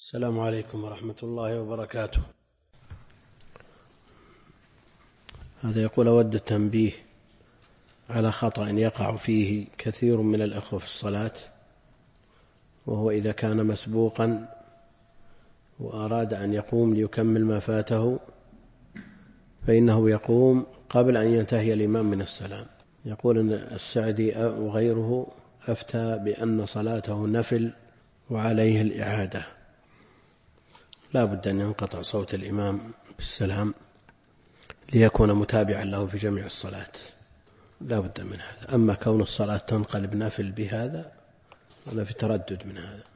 السلام عليكم ورحمة الله وبركاته. هذا يقول: أود التنبيه على خطأ يقع فيه كثير من الأخوة في الصلاة، وهو إذا كان مسبوقا وأراد أن يقوم ليكمل ما فاته فإنه يقوم قبل أن ينتهي الإمام من السلام. يقول أن السعدي وغيره أفتى بأن صلاته نفل وعليه الإعادة، لا بد أن ينقطع صوت الإمام بالسلام ليكون متابعا له في جميع الصلاة، لا بد من هذا. أما كون الصلاة تنقلب نافل بهذا أنا في تردد من هذا.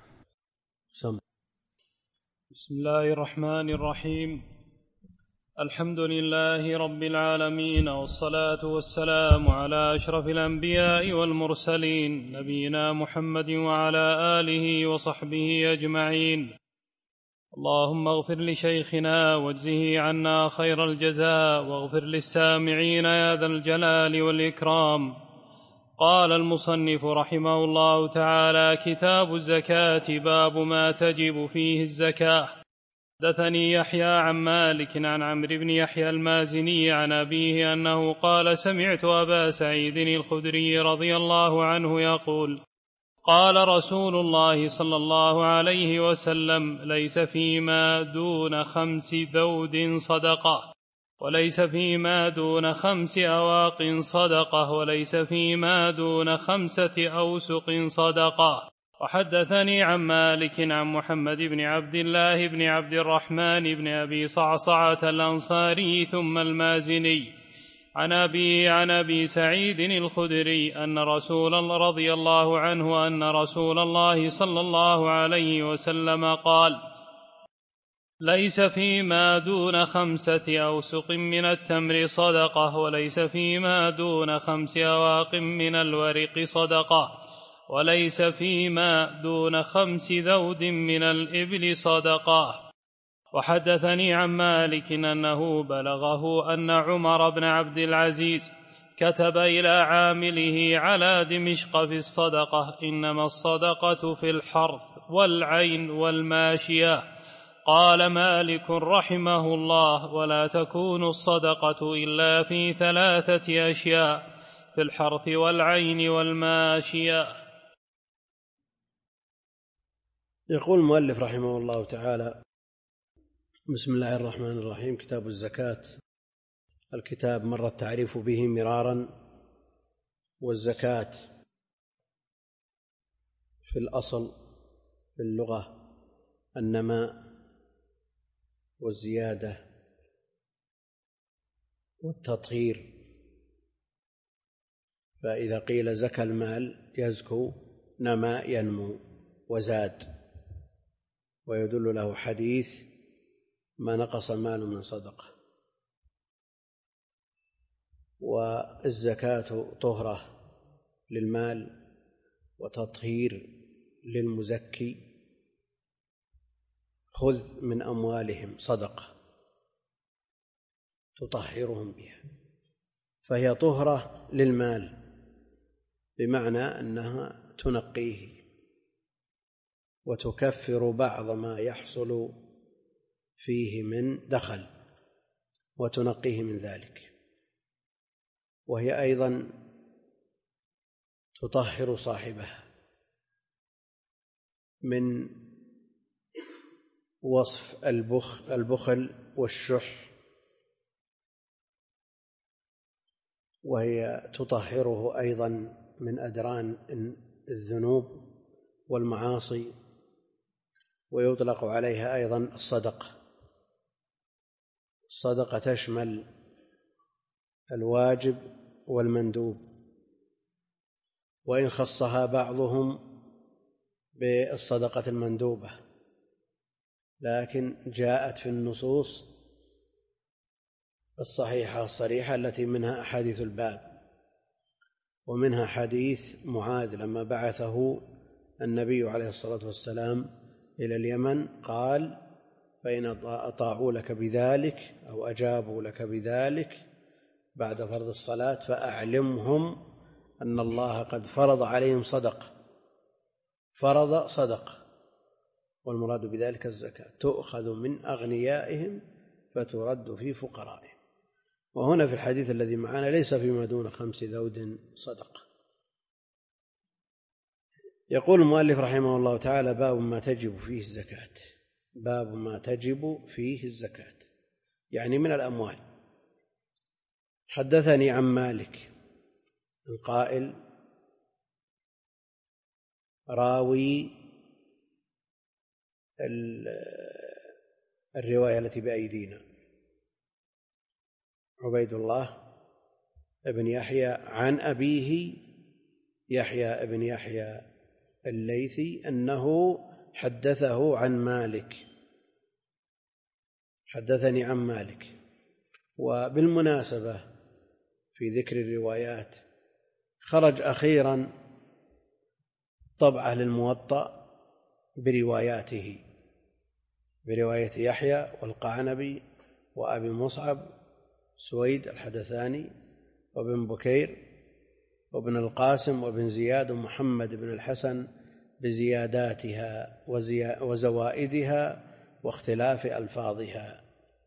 بسم الله الرحمن الرحيم. الحمد لله رب العالمين، والصلاة والسلام على أشرف الأنبياء والمرسلين، نبينا محمد وعلى آله وصحبه أجمعين. اللهم اغفر لشيخنا واجزه عنا خير الجزاء، واغفر للسامعين يا ذا الجلال والإكرام. قال المصنف رحمه الله تعالى: كتاب الزكاة، باب ما تجب فيه الزكاة. حدثني يحيى عن مالك عن عمرو بن يحيى المازني عن أبيه أنه قال: سمعت أبا سعيد الخدري رضي الله عنه يقول: قال رسول الله صلى الله عليه وسلم: ليس فيما دون 5 ذود صدقة، وليس فيما دون 5 أواق صدقة، وليس فيما دون 5 أوسق صدقة. وحدثني عن مالك عن محمد بن عبد الله بن عبد الرحمن بن أبي صعصعة الأنصاري ثم المازني عن أبي سعيد الخدري أن رسول الله رضي الله عنه أن رسول الله صلى الله عليه وسلم قال: ليس فيما دون 5 أوسق من التمر صدقة، وليس فيما دون 5 أواق من الورق صدقة، وليس فيما دون 5 ذود من الإبل صدقة. وحدثني عن مالك أنه بلغه أن عمر بن عبد العزيز كتب إلى عامله على دمشق في الصدقة: إنما الصدقة في الحرث والعين والماشية. قال مالك رحمه الله: ولا تكون الصدقة إلا في 3 أشياء: في الحرث والعين والماشية. يقول المؤلف رحمه الله تعالى: بسم الله الرحمن الرحيم. كتاب الزكاة. الكتاب مر التعريف به مرارا، والزكاة في الأصل في اللغة النماء والزيادة والتطهير، فإذا قيل زكى المال يزكو نما ينمو وزاد، ويدل له حديث: ما نقص مال من صدقة. والزكاة طهرة للمال وتطهير للمزكي. خذ من أموالهم صدقة تطهرهم بها، فهي طهرة للمال بمعنى أنها تنقيه وتكفر بعض ما يحصل فيه من دخل وتنقيه من ذلك، وهي أيضا تطهر صاحبها من وصف البخل والشح، وهي تطهره أيضا من أدران الذنوب والمعاصي، ويطلق عليها أيضا الصدقة. الصدقة تشمل الواجب والمندوب، وإن خصها بعضهم بالصدقة المندوبة، لكن جاءت في النصوص الصحيحة الصريحة التي منها أحاديث الباب، ومنها حديث معاذ لما بعثه النبي عليه الصلاة والسلام إلى اليمن، قال: فإن أطاعوا لك بذلك أو أجابوا لك بذلك بعد فرض الصلاة فأعلمهم أن الله قد فرض عليهم صدقة. فرض صدقة، والمراد بذلك الزكاة، تؤخذ من أغنيائهم فترد في فقرائهم. وهنا في الحديث الذي معنا ليس فيما دون 5 ذود صدقة. يقول المؤلف رحمه الله تعالى: باب ما تجب فيه الزكاة. باب ما تجب فيه الزكاة يعني من الأموال. حدثني عن مالك القائل راوي الرواية التي بأيدينا عبيد الله بن يحيى عن أبيه يحيى بن يحيى الليثي أنه حدثه عن مالك. حدثني عن مالك. وبالمناسبة في ذكر الروايات خرج أخيرا طبعة للموطأ برواياته، برواية يحيى والقعنبي وأبي مصعب سويد الحدثاني وابن بكير وابن القاسم وابن زياد ومحمد بن الحسن بزياداتها وزوائدها واختلاف ألفاظها.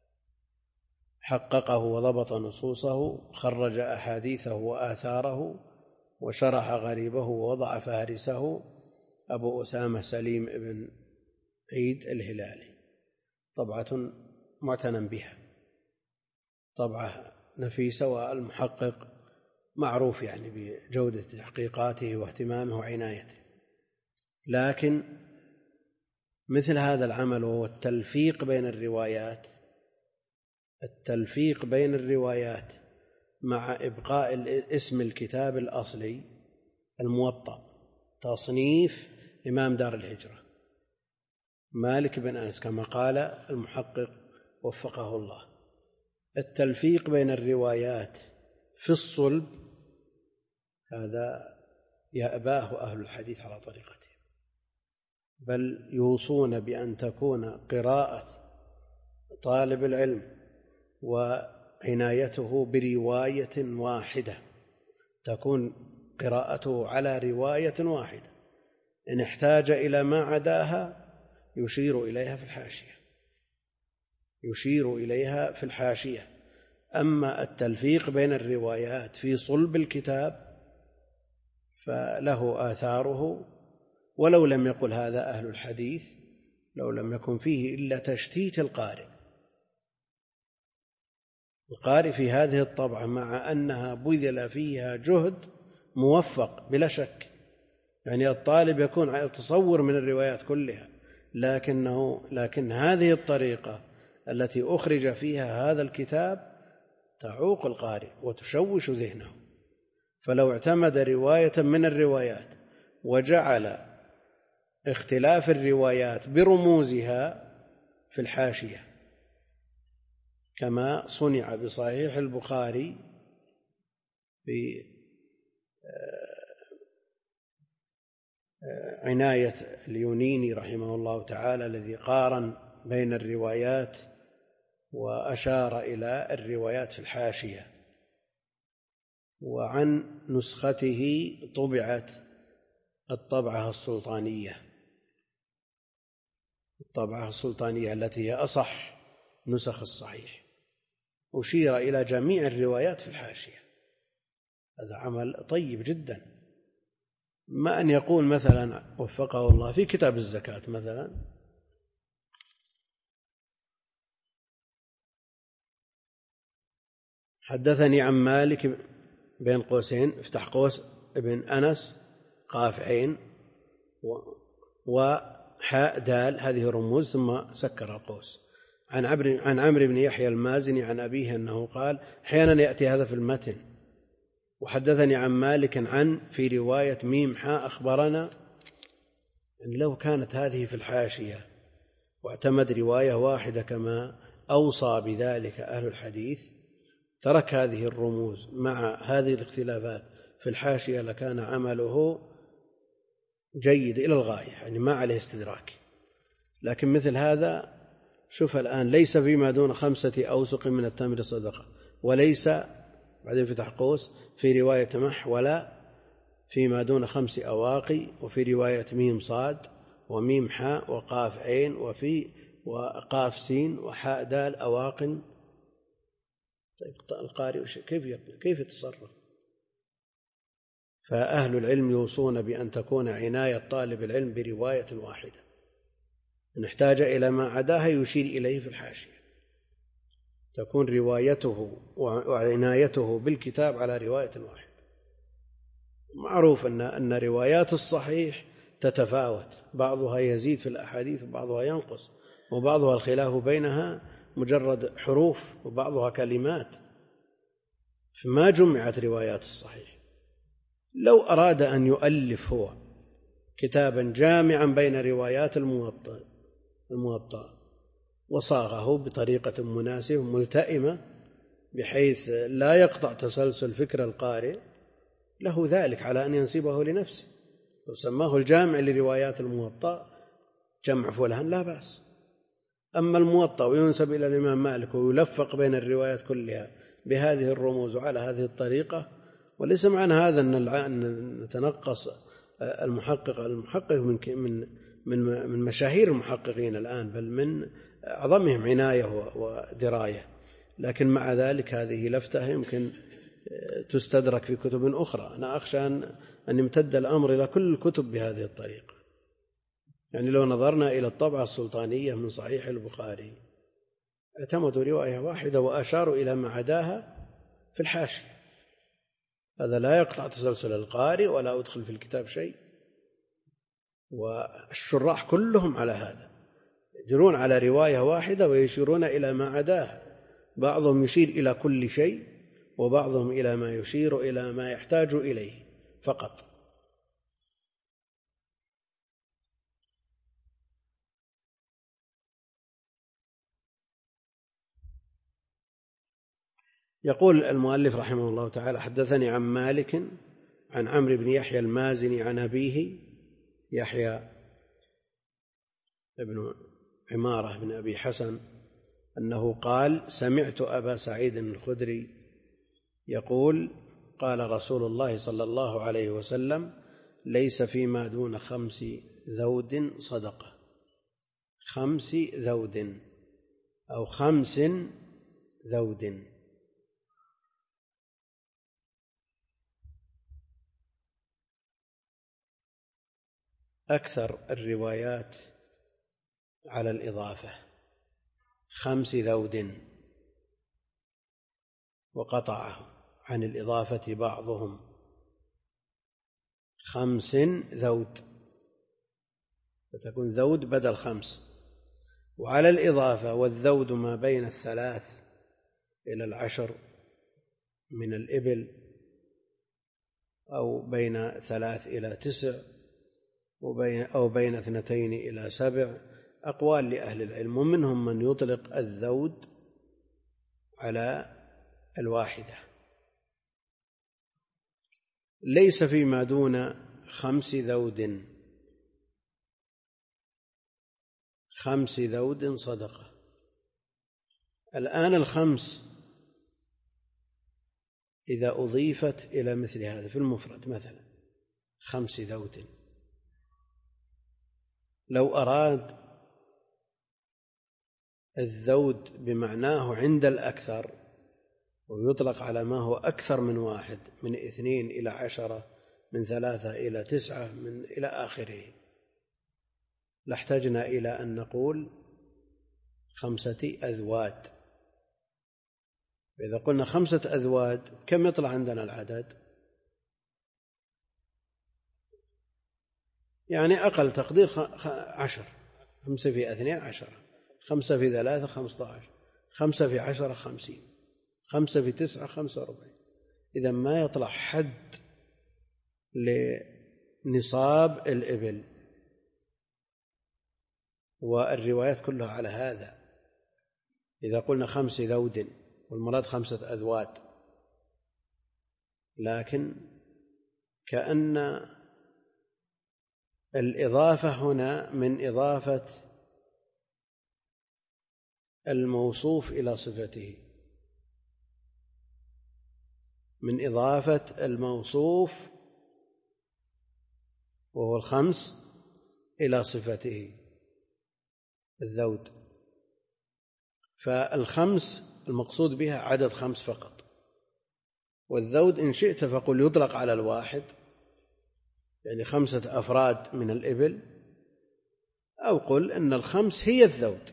حققه وضبط نصوصه، خرج أحاديثه وآثاره، وشرح غريبه ووضع فهرسه أبو أسامة سليم بن عيد الهلالي. طبعة معتنى بها، طبعة نفيسة، والمحقق معروف يعني بجودة تحقيقاته واهتمامه وعنايته. لكن مثل هذا العمل وهو التلفيق بين الروايات، التلفيق بين الروايات مع إبقاء اسم الكتاب الأصلي الموطأ، تصنيف إمام دار الهجرة مالك بن أنس كما قال المحقق وفقه الله. التلفيق بين الروايات في الصلب هذا يأباه أهل الحديث على طريقته، بل يوصون بأن تكون قراءة طالب العلم وعنايته برواية واحدة، تكون قراءته على رواية واحدة، إن احتاج إلى ما عداها يشير إليها في الحاشية، يشير إليها في الحاشية. أما التلفيق بين الروايات في صلب الكتاب فله آثاره، ولو لم يقل هذا أهل الحديث، لو لم يكن فيه إلا تشتيت القارئ في هذه الطبعة، مع أنها بذل فيها جهد موفق بلا شك، يعني الطالب يكون يتصور من الروايات كلها، لكن هذه الطريقة التي أخرج فيها هذا الكتاب تعوق القارئ وتشوش ذهنه. فلو اعتمد رواية من الروايات وجعل اختلاف الروايات برموزها في الحاشية كما صنع بصحيح البخاري بعناية اليونيني رحمه الله تعالى، الذي قارن بين الروايات وأشار إلى الروايات في الحاشية. وعن نسخته طبعت الطبعة السلطانية، الطبعة السلطانية التي هي أصح نسخ الصحيح، أشير إلى جميع الروايات في الحاشية. هذا عمل طيب جدا. ما أن يقول مثلا وفقه الله في كتاب الزكاة مثلا حدثني عن مالك بين قوسين افتح قوس ابن أنس قاف عين وحاء دال، هذه رموز، ثم سكر القوس، عن عمرو بن يحيى المازني عن أبيه أنه قال. أحيانا يأتي هذا في المتن. وحدثني عن مالك عن في رواية ميم حاء أخبرنا. يعني لو كانت هذه في الحاشية واعتمد رواية واحدة كما أوصى بذلك أهل الحديث، ترك هذه الرموز مع هذه الاختلافات في الحاشية، لكان عمله جيد إلى الغاية، يعني ما عليه استدراك. لكن مثل هذا شوف الآن ليس فيما دون 5 أوسق من التمر صدقة، وليس بعدين فتح قوس في رواية مح، ولا فيما دون 5 أواقي، وفي رواية ميم صاد، وميم حاء وقاف عين وفي وقاف سين وحاء دال أواقن. طيب القارئ كيف يتصرف؟ فأهل العلم يوصون بأن تكون عناية طالب العلم برواية واحدة، إن احتاج إلى ما عداها يشير إليه في الحاشية، تكون روايته وعنايته بالكتاب على رواية واحدة. معروف أن روايات الصحيح تتفاوت، بعضها يزيد في الأحاديث وبعضها ينقص، وبعضها الخلاف بينها مجرد حروف وبعضها كلمات، فما جمعت روايات الصحيح. لو أراد أن يؤلف هو كتابا جامعا بين روايات الموطأ وصاغه بطريقة مناسبة ملتئمة بحيث لا يقطع تسلسل فكر القارئ، له ذلك على أن ينسبه لنفسه، وسماه الجامع لروايات الموطأ جمع فلان لا بأس. أما الموطأ وينسب إلى الإمام مالك ويلفق بين الروايات كلها بهذه الرموز وعلى هذه الطريقة، وليس معنى هذا أن نتنقص المحقق من مشاهير المحققين الآن، بل من أعظمهم عناية ودراية، لكن مع ذلك هذه لفتة يمكن تستدرك في كتب أخرى. أنا أخشى أن يمتد الأمر إلى كل الكتب بهذه الطريقة. يعني لو نظرنا إلى الطبعة السلطانية من صحيح البخاري اعتمدوا رواية واحدة وأشاروا إلى ما عداها في الحاشية، هذا لا يقطع تسلسل القارئ ولا أدخل في الكتاب شيء. والشراح كلهم على هذا، يجرون على رواية واحدة ويشيرون إلى ما عداها، بعضهم يشير إلى كل شيء وبعضهم إلى ما يشير إلى ما يحتاج إليه فقط. يقول المؤلف رحمه الله تعالى: حدثني عن مالك عن عمرو بن يحيى المازني عن أبيه يحيى بن عمارة بن أبي حسن أنه قال: سمعت أبا سعيد الخدري يقول: قال رسول الله صلى الله عليه وسلم: ليس فيما دون 5 ذود صدقة. 5 ذود أو 5 ذود. أكثر الروايات على الإضافة 5 ذود، وقطعه عن الإضافة بعضهم 5 ذود، فتكون ذود بدل 5. وعلى الإضافة والذود ما بين 3 إلى 10 من الإبل، أو بين 3 إلى 9، أو بين 2 إلى 7. أقوال لأهل العلم، ومنهم من يطلق الذود على الواحدة. ليس فيما دون 5 ذود 5 ذود صدقة. الآن 5 إذا أضيفت إلى مثل هذا في المفرد مثلا 5 ذود، لو أراد الذود بمعناه عند الأكثر، ويطلق على ما هو أكثر من 1، من 2 إلى 10، من 3 إلى 9، من إلى آخره، لاحتجنا إلى أن نقول 5 أذواد. إذا قلنا 5 أذواد كم يطلع عندنا العدد؟ يعني أقل تقدير 10. 5 في 2 10، 5 في 3 15، 5 في 10 50، 5 في 9 45. إذا ما يطلع حد لنصاب الإبل، والروايات كلها على هذا. إذا قلنا 5 ذود والمراد 5 أذواد، لكن كأن الإضافة هنا من إضافة الموصوف إلى صفته، من إضافة الموصوف وهو 5 إلى صفته الذود. فالخمس المقصود بها عدد 5 فقط، والذود إن شئت فقل يطلق على الواحد، يعني 5 أفراد من الإبل، أو قل إن ال5 هي الذود،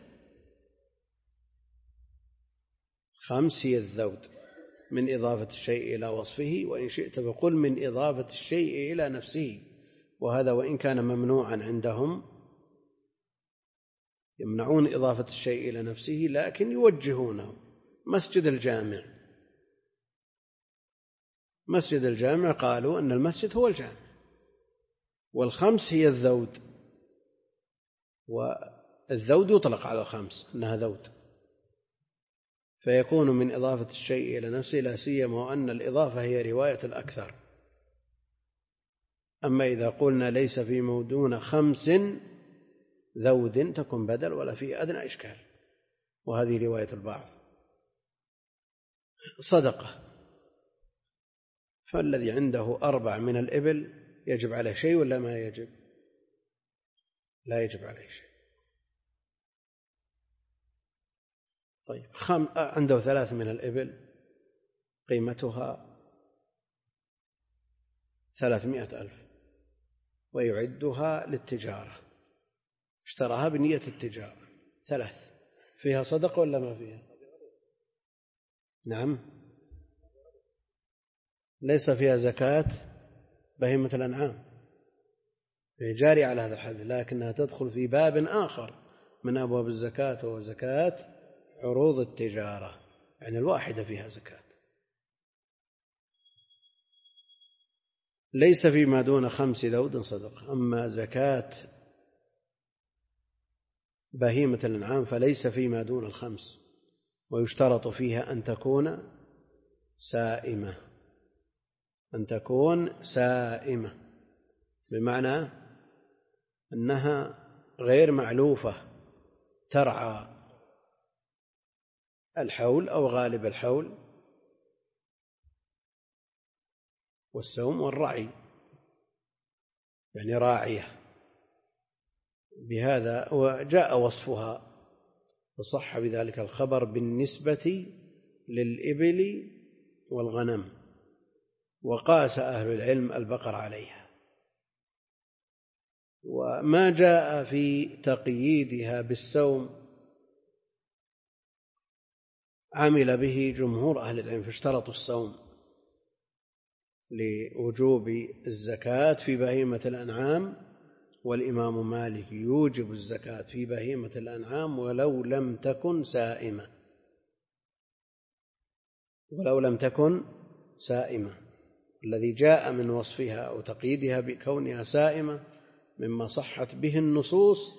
5 هي الذود من إضافة الشيء إلى وصفه، وإن شئت فقل من إضافة الشيء إلى نفسه، وهذا وإن كان ممنوعا عندهم، يمنعون إضافة الشيء إلى نفسه لكن يوجهونه. مسجد الجامع قالوا أن المسجد هو الجامع، وال5 هي الذود، والذود يطلق على ال5 أنها ذود، فيكون من إضافة الشيء إلى نفسه، لا سيما وأن الإضافة هي رواية الأكثر. أما إذا قلنا ليس في دون 5 ذود تكون بدل ولا في أدنى إشكال، وهذه رواية البعض. صدقة، فالذي عنده 4 من الإبل يجب عليه شيء ولا ما يجب؟ لا يجب عليه شيء. طيب عنده 3 من الإبل قيمتها 300,000 ويعدها للتجارة، اشتراها بنية التجارة، 3، فيها صدقة ولا ما فيها؟ نعم، ليس فيها زكاة بهيمة الأنعام، هي جارية على هذا الحد، لكنها تدخل في باب آخر من أبواب الزكاة، وهو زكاة عروض التجارة، يعني الواحدة فيها زكاة. ليس فيما دون 5 ذود صدقة. أما زكاة بهيمة الأنعام فليس فيما دون 5، ويشترط فيها أن تكون سائمة، بمعنى أنها غير معلوفة، ترعى الحول أو غالب الحول، والسوم والرعي، يعني راعية. بهذا وجاء وصفها وصح بذلك الخبر بالنسبة للإبل والغنم، وقاس أهل العلم البقر عليها. وما جاء في تقييدها بالسوم عمل به جمهور أهل العلم، فاشترطوا السوم لوجوب الزكاة في بهيمة الأنعام، والإمام مالك يوجب الزكاة في بهيمة الأنعام ولو لم تكن سائمة. الذي جاء من وصفها أو تقييدها بكونها سائمة مما صحت به النصوص،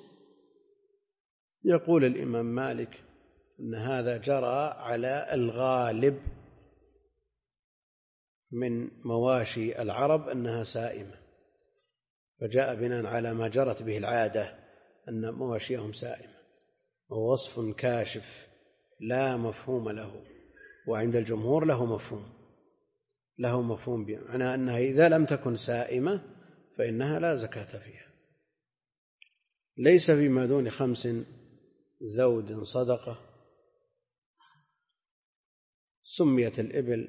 يقول الإمام مالك أن هذا جرى على الغالب من مواشي العرب أنها سائمة، فجاء بناء على ما جرت به العادة أن مواشيهم سائمة، وهو وصف كاشف لا مفهوم له، وعند الجمهور له مفهوم بمعنى أنها إذا لم تكن سائمة فإنها لا زكاة فيها. ليس فيما دون 5 ذود صدقة. سميت الإبل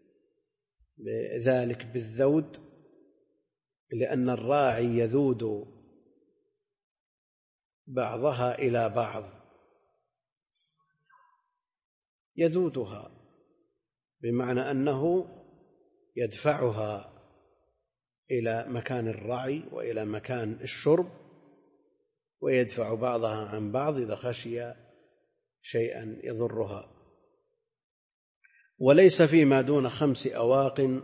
بذلك بالذود لأن الراعي يذود بعضها إلى بعض، يذودها بمعنى أنه يدفعها إلى مكان الرعي وإلى مكان الشرب، ويدفع بعضها عن بعض إذا خشي شيئا يضرها. وليس فيما دون 5 أواق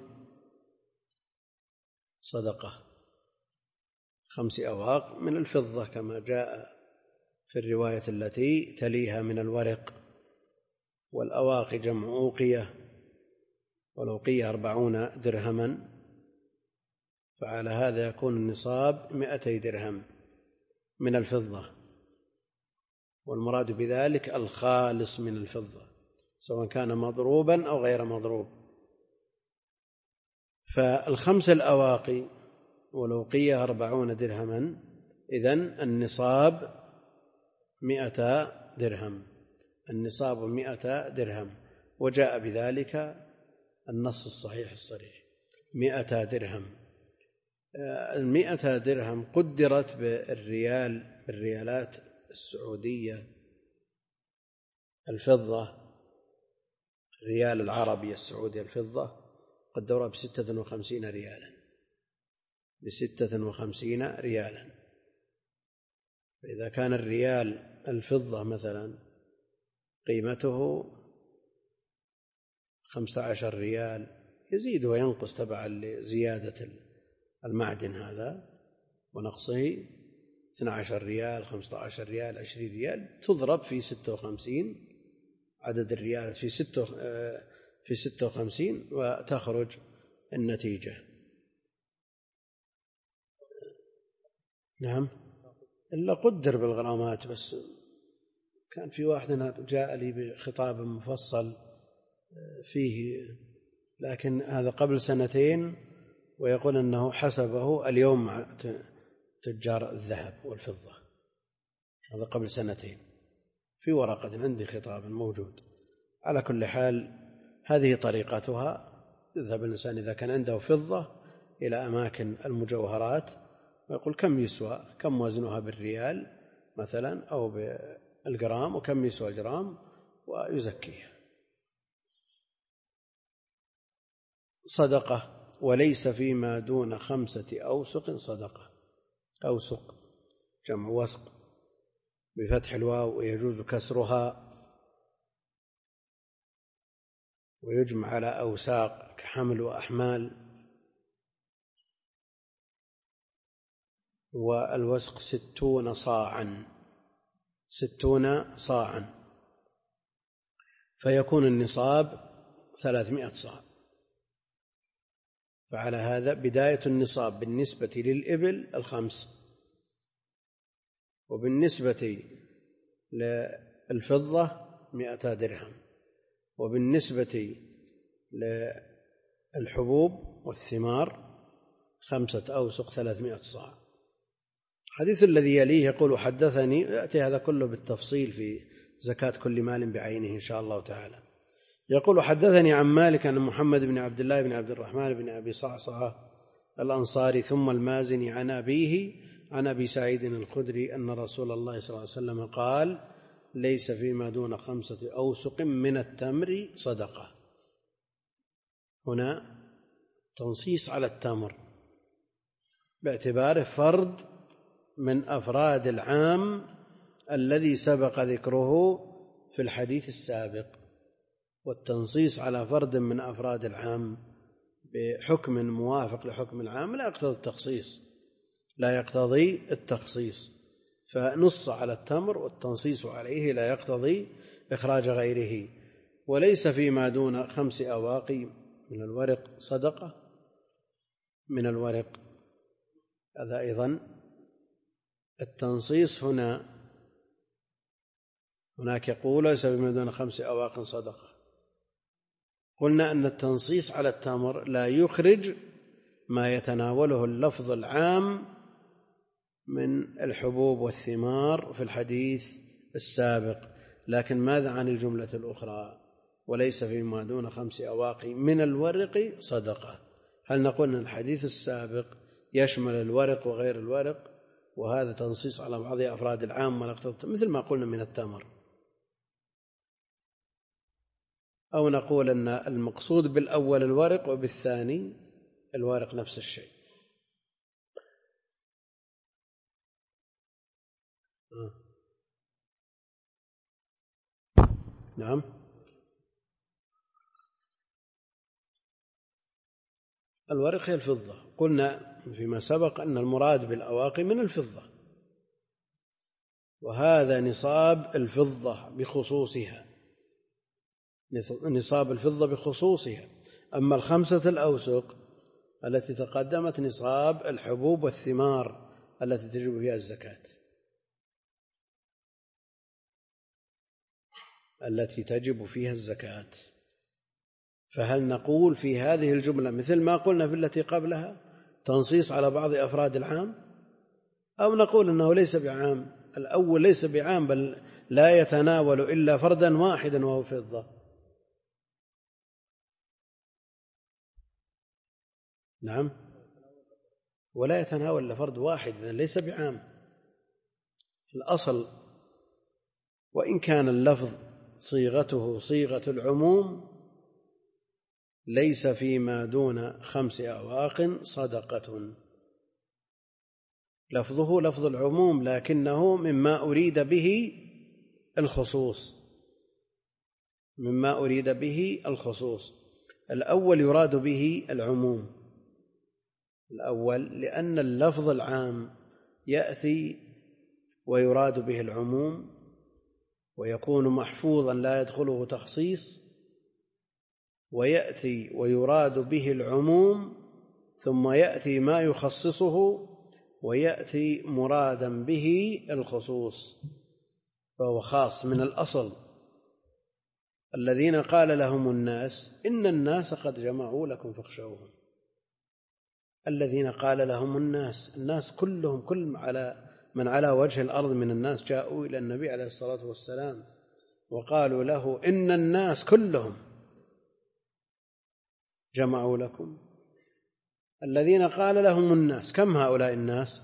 صدقة. 5 أواق من الفضة كما جاء في الرواية التي تليها من الورق، والأواق جمع أوقية، والأوقية 40 درهما، فعلى هذا يكون النصاب 200 درهم من الفضة، والمراد بذلك الخالص من الفضة سواء كان مضروبا أو غير مضروب. فال5 الأواقي والأوقية 40 درهما إذن النصاب 100 درهم، النصاب 100 درهم، وجاء بذلك النص الصحيح الصريح 100 درهم. 100 درهم قدرت بالريالات السعودية الفضة، الريال العربي السعودي الفضة قدرها ب56 ريالا، ب56 ريالا. فإذا كان الريال الفضة مثلا قيمته 15 ريال، يزيد وينقص تبعا لزيادة المعدن هذا ونقصه، 12 ريال، 15 ريال، 20 ريال، تضرب في 56 عدد الريالات في 56 وتخرج النتيجة. نعم، إلا قدر بالغرامات. بس كان في واحد جاء لي بخطاب مفصل فيه، لكن هذا قبل 2 ويقول أنه حسبه اليوم تجار الذهب والفضة، هذا قبل 2 في ورقة عندي خطاب موجود. على كل حال هذه طريقتها، يذهب الإنسان إذا كان عنده فضة إلى أماكن المجوهرات ويقول كم يسوى، كم وزنها بالريال مثلا أو بالجرام، وكم يسوى الجرام، ويزكيها. صدقة. وليس فيما دون 5 أوسق صدقة. أوسق جمع وسق بفتح الواو، ويجوز كسرها، ويجمع على أوساق كحمل وأحمال. والوسق 60 صاعا، 60 صاعا، فيكون النصاب 300 صاع. فعلى هذا بداية النصاب بالنسبة للإبل 5، وبالنسبة للفضة 100 درهم، وبالنسبة للحبوب والثمار 5 أوسق 300 صاع. الحديث الذي يليه يقول حدثني، يأتي هذا كله بالتفصيل في زكاة كل مال بعينه إن شاء الله تعالى. يقول حدثني عن مالك عن محمد بن عبد الله بن عبد الرحمن بن أبي صعصعة الأنصاري ثم المازني عن أبيه عن أبي سعيد الخدري أن رسول الله صلى الله عليه وسلم قال: ليس فيما دون 5 أوسق من التمر صدقة. هنا تنصيص على التمر باعتباره فرد من أفراد العام الذي سبق ذكره في الحديث السابق، والتنصيص على فرد من أفراد العام بحكم موافق لحكم العام لا يقتضي التخصيص، لا يقتضي التخصيص. فنص على التمر والتنصيص عليه لا يقتضي إخراج غيره. وليس فيما دون 5 أواقي من الورق صدقة. من الورق هذا أيضا التنصيص هناك يقول ليس فيما دون 5 أواق صدقة. قلنا أن التنصيص على التمر لا يخرج ما يتناوله اللفظ العام من الحبوب والثمار في الحديث السابق، لكن ماذا عن الجملة الأخرى؟ وليس فيما دون 5 أواقي من الورق صدقة. هل نقول أن الحديث السابق يشمل الورق وغير الورق، وهذا تنصيص على بعض أفراد العام مثل ما قلنا من التمر؟ أو نقول أن المقصود بالأول الورق وبالثاني الورق نفس الشيء؟ نعم. الورق هي الفضة. قلنا فيما سبق أن المراد بالأواقي من الفضة، وهذا نصاب الفضة بخصوصها، نصاب الفضة بخصوصها. أما 5 الأوسق التي تقدمت نصاب الحبوب والثمار التي تجب فيها الزكاة، التي تجب فيها الزكاة. فهل نقول في هذه الجملة مثل ما قلنا في التي قبلها تنصيص على بعض أفراد العام؟ أو نقول أنه ليس بعام، الأول ليس بعام بل لا يتناول إلا فردا واحدا وهو فضة. نعم، ولا يتناول إلا فرد واحد ليس بعام. الأصل وإن كان اللفظ صيغته صيغة العموم ليس فيما دون 5 أواق صدقة، لفظه لفظ العموم لكنه مما أريد به الخصوص، مما أريد به الخصوص. الأول يراد به العموم، الأول لأن اللفظ العام يأتي ويراد به العموم ويكون محفوظا لا يدخله تخصيص، ويأتي ويراد به العموم ثم يأتي ما يخصصه ويأتي مرادا به الخصوص، فهو خاص من الأصل. الذين قال لهم الناس إن الناس قد جمعوا لكم فاخشوهم، الذين قال لهم الناس كلهم، كل من على وجه الأرض من الناس جاءوا إلى النبي عليه الصلاة والسلام وقالوا له إن الناس كلهم جمعوا لكم. الذين قال لهم الناس، كم هؤلاء الناس؟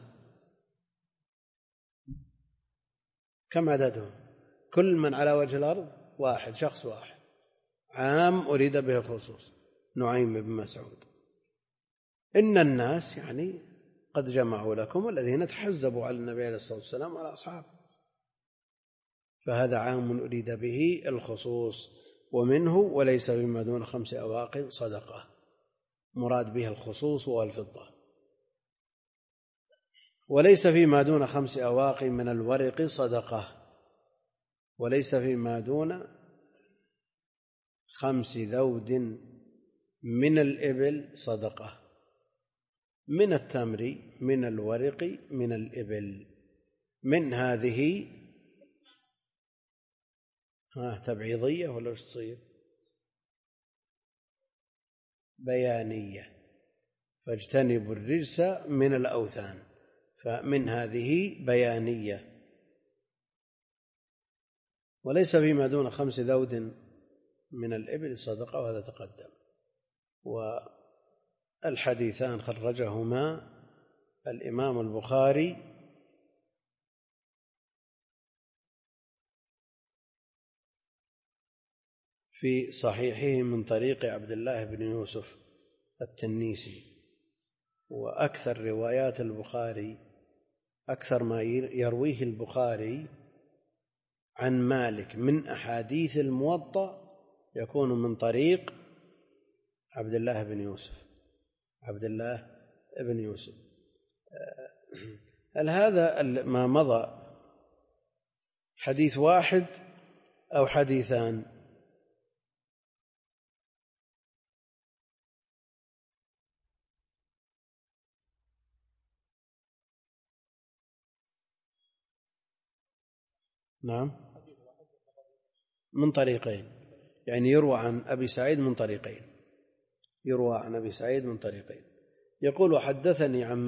كم عددهم؟ كل من على وجه الأرض واحد، شخص واحد، عام أريد به الخصوص. نعيم بن مسعود. إن الناس يعني قد جمعوا لكم، الذين تحزبوا على النبي عليه الصلاة والسلام وعلى أصحابه، فهذا عام أريد به الخصوص. ومنه وليس بما دون 5 أواق صدقة، مراد به الخصوص والفضة. وليس فيما دون 5 أواق من الورق صدقة، وليس فيما دون 5 ذود من الإبل صدقة، من التمر، من الورق، من الإبل. من هذه تبعيضية ولا وش تصير؟ بيانية. فاجتنبوا الرجس من الأوثان، فمن هذه بيانية. وليس فيما دون 5 ذود من الإبل صدقة، وهذا تقدم. والحديثان خرجهما الإمام البخاري في صحيحه من طريق عبد الله بن يوسف التنيسي. وأكثر روايات البخاري، أكثر ما يرويه البخاري عن مالك من أحاديث الموطأ يكون من طريق عبد الله بن يوسف. عبد الله بن يوسف. هل هذا ما مضى حديث واحد أو حديثان؟ نعم، من طريقين، يعني يروى عن أبي سعيد من طريقين، يروى عن أبي سعيد من طريقين. يقول وحدثني عن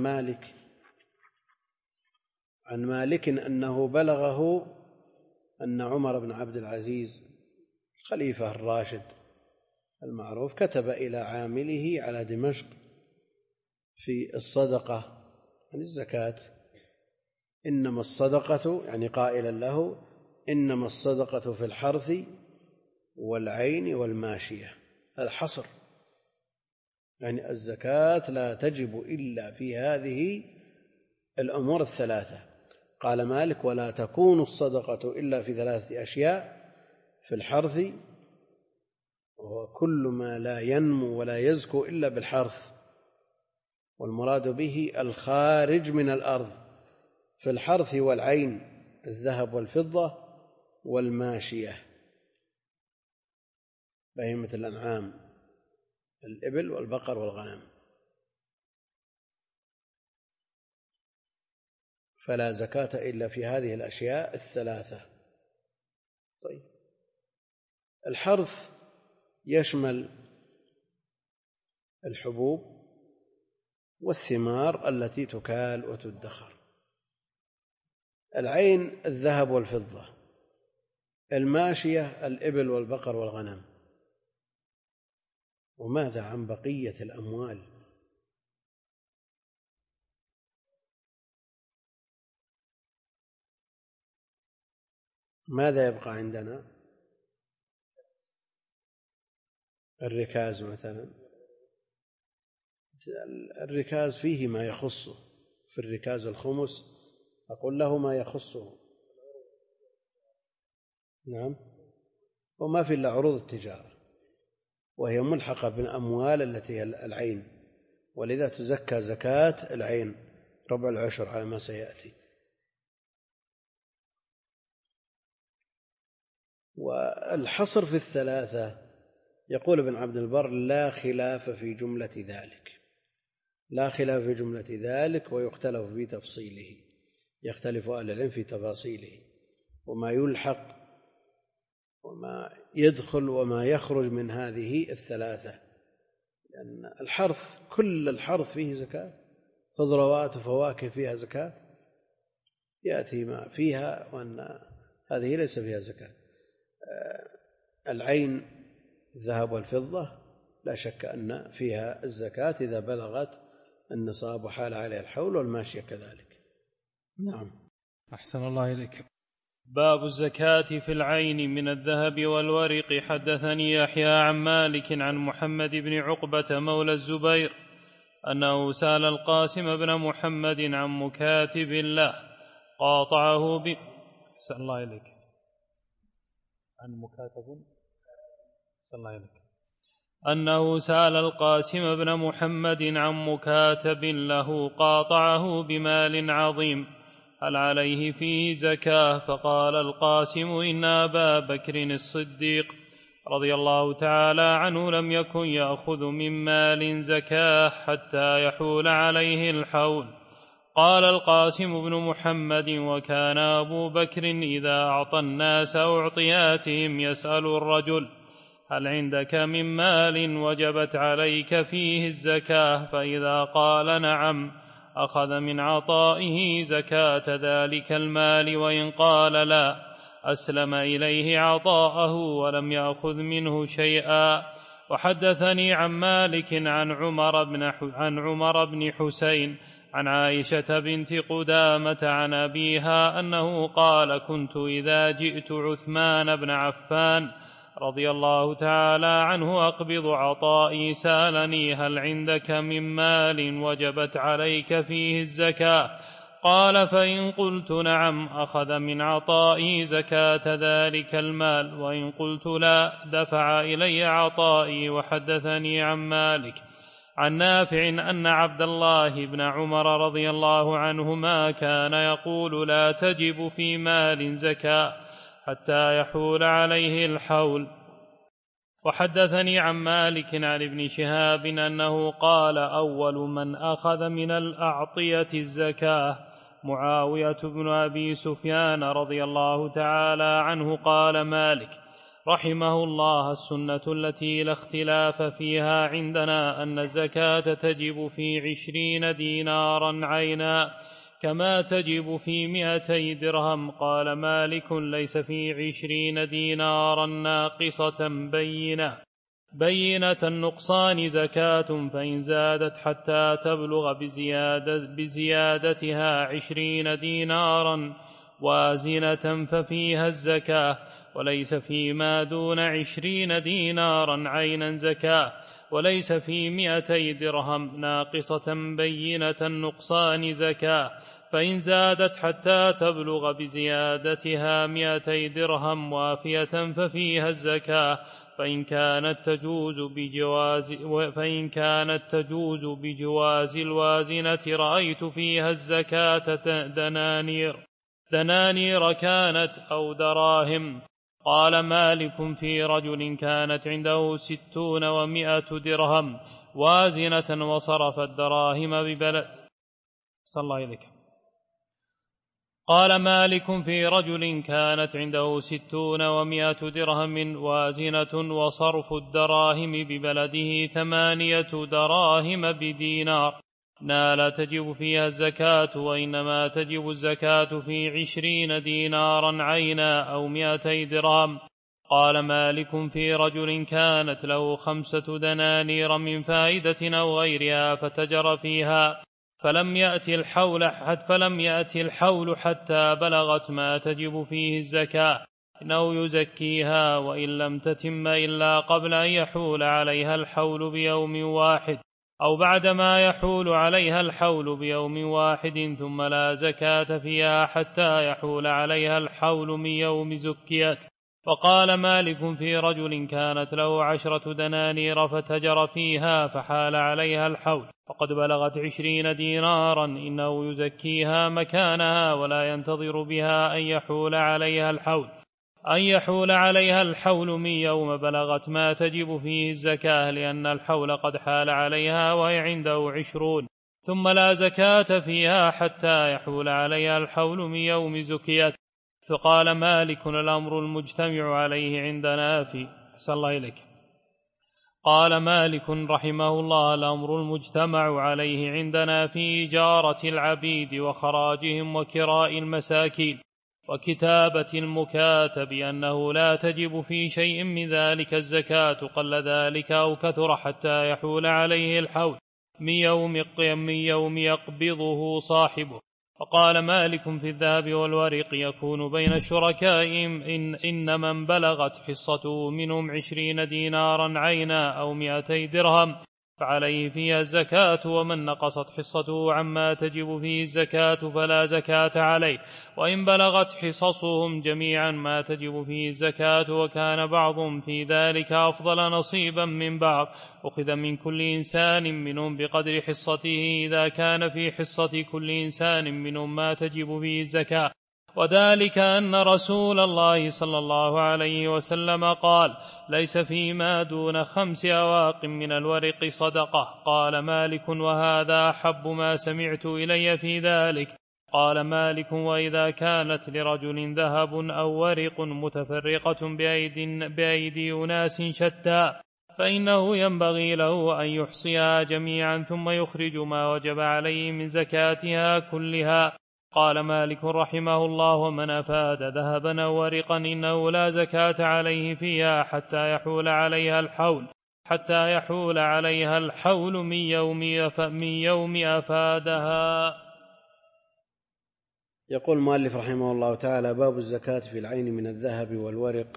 مالك أنه بلغه أن عمر بن عبد العزيز الخليفة الراشد المعروف كتب إلى عامله على دمشق في الصدقة عن الزكاة إنما الصدقة، يعني قائلا له إنما الصدقة في الحرث والعين والماشية. هذا حصر، يعني الزكاة لا تجب إلا في هذه الأمور الثلاثة. قال مالك ولا تكون الصدقة إلا في 3 أشياء: في الحرث، وهو كل ما لا ينمو ولا يزكو إلا بالحرث، والمراد به الخارج من الأرض. في الحرث والعين الذهب والفضة، والماشية بهيمة الأنعام الإبل والبقر والغنم. فلا زكاة إلا في هذه الأشياء الثلاثة. طيب، الحرث يشمل الحبوب والثمار التي تكال وتدخر، العين الذهب والفضة، الماشية الإبل والبقر والغنم. وماذا عن بقية الأموال؟ ماذا يبقى عندنا؟ الركاز مثلا، الركاز فيه ما يخصه، في الركاز الخمس أقول له ما يخصه. نعم. وما في إلا عروض التجارة، وهي ملحقة بالأموال التي هي العين، ولذا تزكى زكاة العين 1/4 على ما سيأتي. والحصر في الثلاثة يقول ابن عبد البر لا خلاف في جملة ذلك، لا خلاف في جملة ذلك، ويختلف في تفصيله، يختلف أهل العلم في تفاصيله وما يلحق وما يدخل وما يخرج من هذه الثلاثة. لأن الحرث كل الحرث فيه زكاة، خضروات وفواكه فيها زكاة، يأتي ما فيها وأن هذه ليس فيها زكاة. العين الذهب والفضة لا شك أن فيها الزكاة إذا بلغت النصاب وحال عليها الحول، والماشية كذلك. نعم. أحسن الله إليك. باب الزكاة في العين من الذهب والورق. حدثني يحيى عن مالك عن محمد بن عقبة مولى الزبير أنه سأل القاسم بن محمد عن مكاتب له قاطعه أحسن الله إليك. عن مكاتب الله إليك. أنه سأل القاسم بن محمد عن مكاتب له قاطعه بمال عظيم هل عليه فيه زكاة؟ فقال القاسم إن أبا بكر الصديق رضي الله تعالى عنه لم يكن يأخذ من مال زكاة حتى يحول عليه الحول. قال القاسم بن محمد وكان أبو بكر إذا أعطى الناس أعطياتهم يسأل الرجل هل عندك من مال وجبت عليك فيه الزكاة؟ فإذا قال نعم أخذ من عطائه زكاة ذلك المال، وإن قال لا أسلم إليه عطاءه ولم يأخذ منه شيئا. وحدثني عن مالك عن عمر بن حسين عن عائشة بنت قدامة عن أبيها أنه قال كنت إذا جئت عثمان بن عفان رضي الله تعالى عنه أقبض عطائي سألني هل عندك من مال وجبت عليك فيه الزكاة؟ قال فإن قلت نعم أخذ من عطائي زكاة ذلك المال، وإن قلت لا دفع إلي عطائي. وحدثني عن مالك عن نافع أن عبد الله بن عمر رضي الله عنهما كان يقول لا تجب في مال زكاة حتى يحول عليه الحول. وحدثني عن مالك عن ابن شهاب أنه قال أول من أخذ من الأعطية الزكاة معاوية بن أبي سفيان رضي الله تعالى عنه. قال مالك رحمه الله السنة التي لا اختلاف فيها عندنا أن الزكاة تجب في 20 دينارا عينا كما تجب في 200 درهم. قال مالك ليس في 20 دينارا ناقصة بينة النقصان زكاة، فإن زادت حتى تبلغ بزيادتها 20 دينارا وازنة ففيها الزكاة، وليس فيما دون 20 دينارا عينا زكاة، وليس في 200 درهم ناقصة بينة النقصان زكاة، فإن زادت حتى تبلغ بزيادتها 200 درهم وافية ففيها الزكاة، فإن كانت تجوز بجواز الوازنة رأيت فيها الزكاة دنانير كانت أو دراهم. قال مالك في رجل كانت عنده 60 و100 درهم وازنة وصرف الدراهم ببلد صلى الله عليه وسلم. قال مالك في رجل كانت عنده 60 و100 درهم وازنة وصرف الدراهم ببلده 8 دراهم بدينار إنها لا تجب فيها الزكاة، وإنما تجب الزكاة في 20 دينارا عينا أو 200 درهم. قال مالك في رجل كانت له 5 دنانير من فائدة أو غيرها فتجر فيها فلم يأتي الحول حتى بلغت ما تجب فيه الزكاة، إنه يزكيها وإن لم تتم إلا قبل أن يحول عليها الحول بيوم واحد أو بعدما يحول عليها الحول بيوم واحد، ثم لا زكاة فيها حتى يحول عليها الحول من يوم زكيت. وقال مالك في رجل كانت له 10 دنانير فتجر فيها فحال عليها الحول فقد بلغت 20 دينارا، إنه يزكيها مكانها ولا ينتظر بها أن يحول عليها الحول من يوم بلغت ما تجب فيه الزكاة، لأن الحول قد حال عليها وهي عنده 20، ثم لا زكاة فيها حتى يحول عليها الحول من يوم زكيت. فقال مالك الأمر المجتمع عليه عندنا في أحسن الله إليك. قال مالك رحمه الله الأمر المجتمع عليه عندنا في إجارة العبيد وخراجهم وكراء المساكين وكتابة المكاتب أنه لا تجب في شيء من ذلك الزكاة قل ذلك أو كثر حتى يحول عليه الحول من يوم يقبضه صاحبه. وقال مالك في الذهب والورق يكون بين الشركاء إن من بلغت حصته منهم 20 دينارا عينا أو 200 درهم فعليه فيها الزكاة، ومن نقصت حصته عما تجب فيه الزكاة فلا زكاة عليه، وإن بلغت حصصهم جميعا ما تجب فيه الزكاة وكان بعضهم في ذلك أفضل نصيبا من بعض أخذ من كل إنسان منهم بقدر حصته إذا كان في حصة كل إنسان منهم ما تجب فيه الزكاة. وذلك أن رسول الله صلى الله عليه وسلم قال ليس فيما دون 5 أواق من الورق صدقة. قال مالك وهذا أحب ما سمعت إلي في ذلك. قال مالك وإذا كانت لرجل ذهب أو ورق متفرقة بأيدي أناس شتى فإنه ينبغي له أن يحصيها جميعا ثم يخرج ما وجب عليه من زكاتها كلها. قال مالك رحمه الله ومن أفاد ذهبا أو ورقا إنه لا زكاة عليه فيها حتى يحول عليها الحول من يوم أفادها. يقول المؤلف رحمه الله تعالى باب الزكاة في العين من الذهب والورق.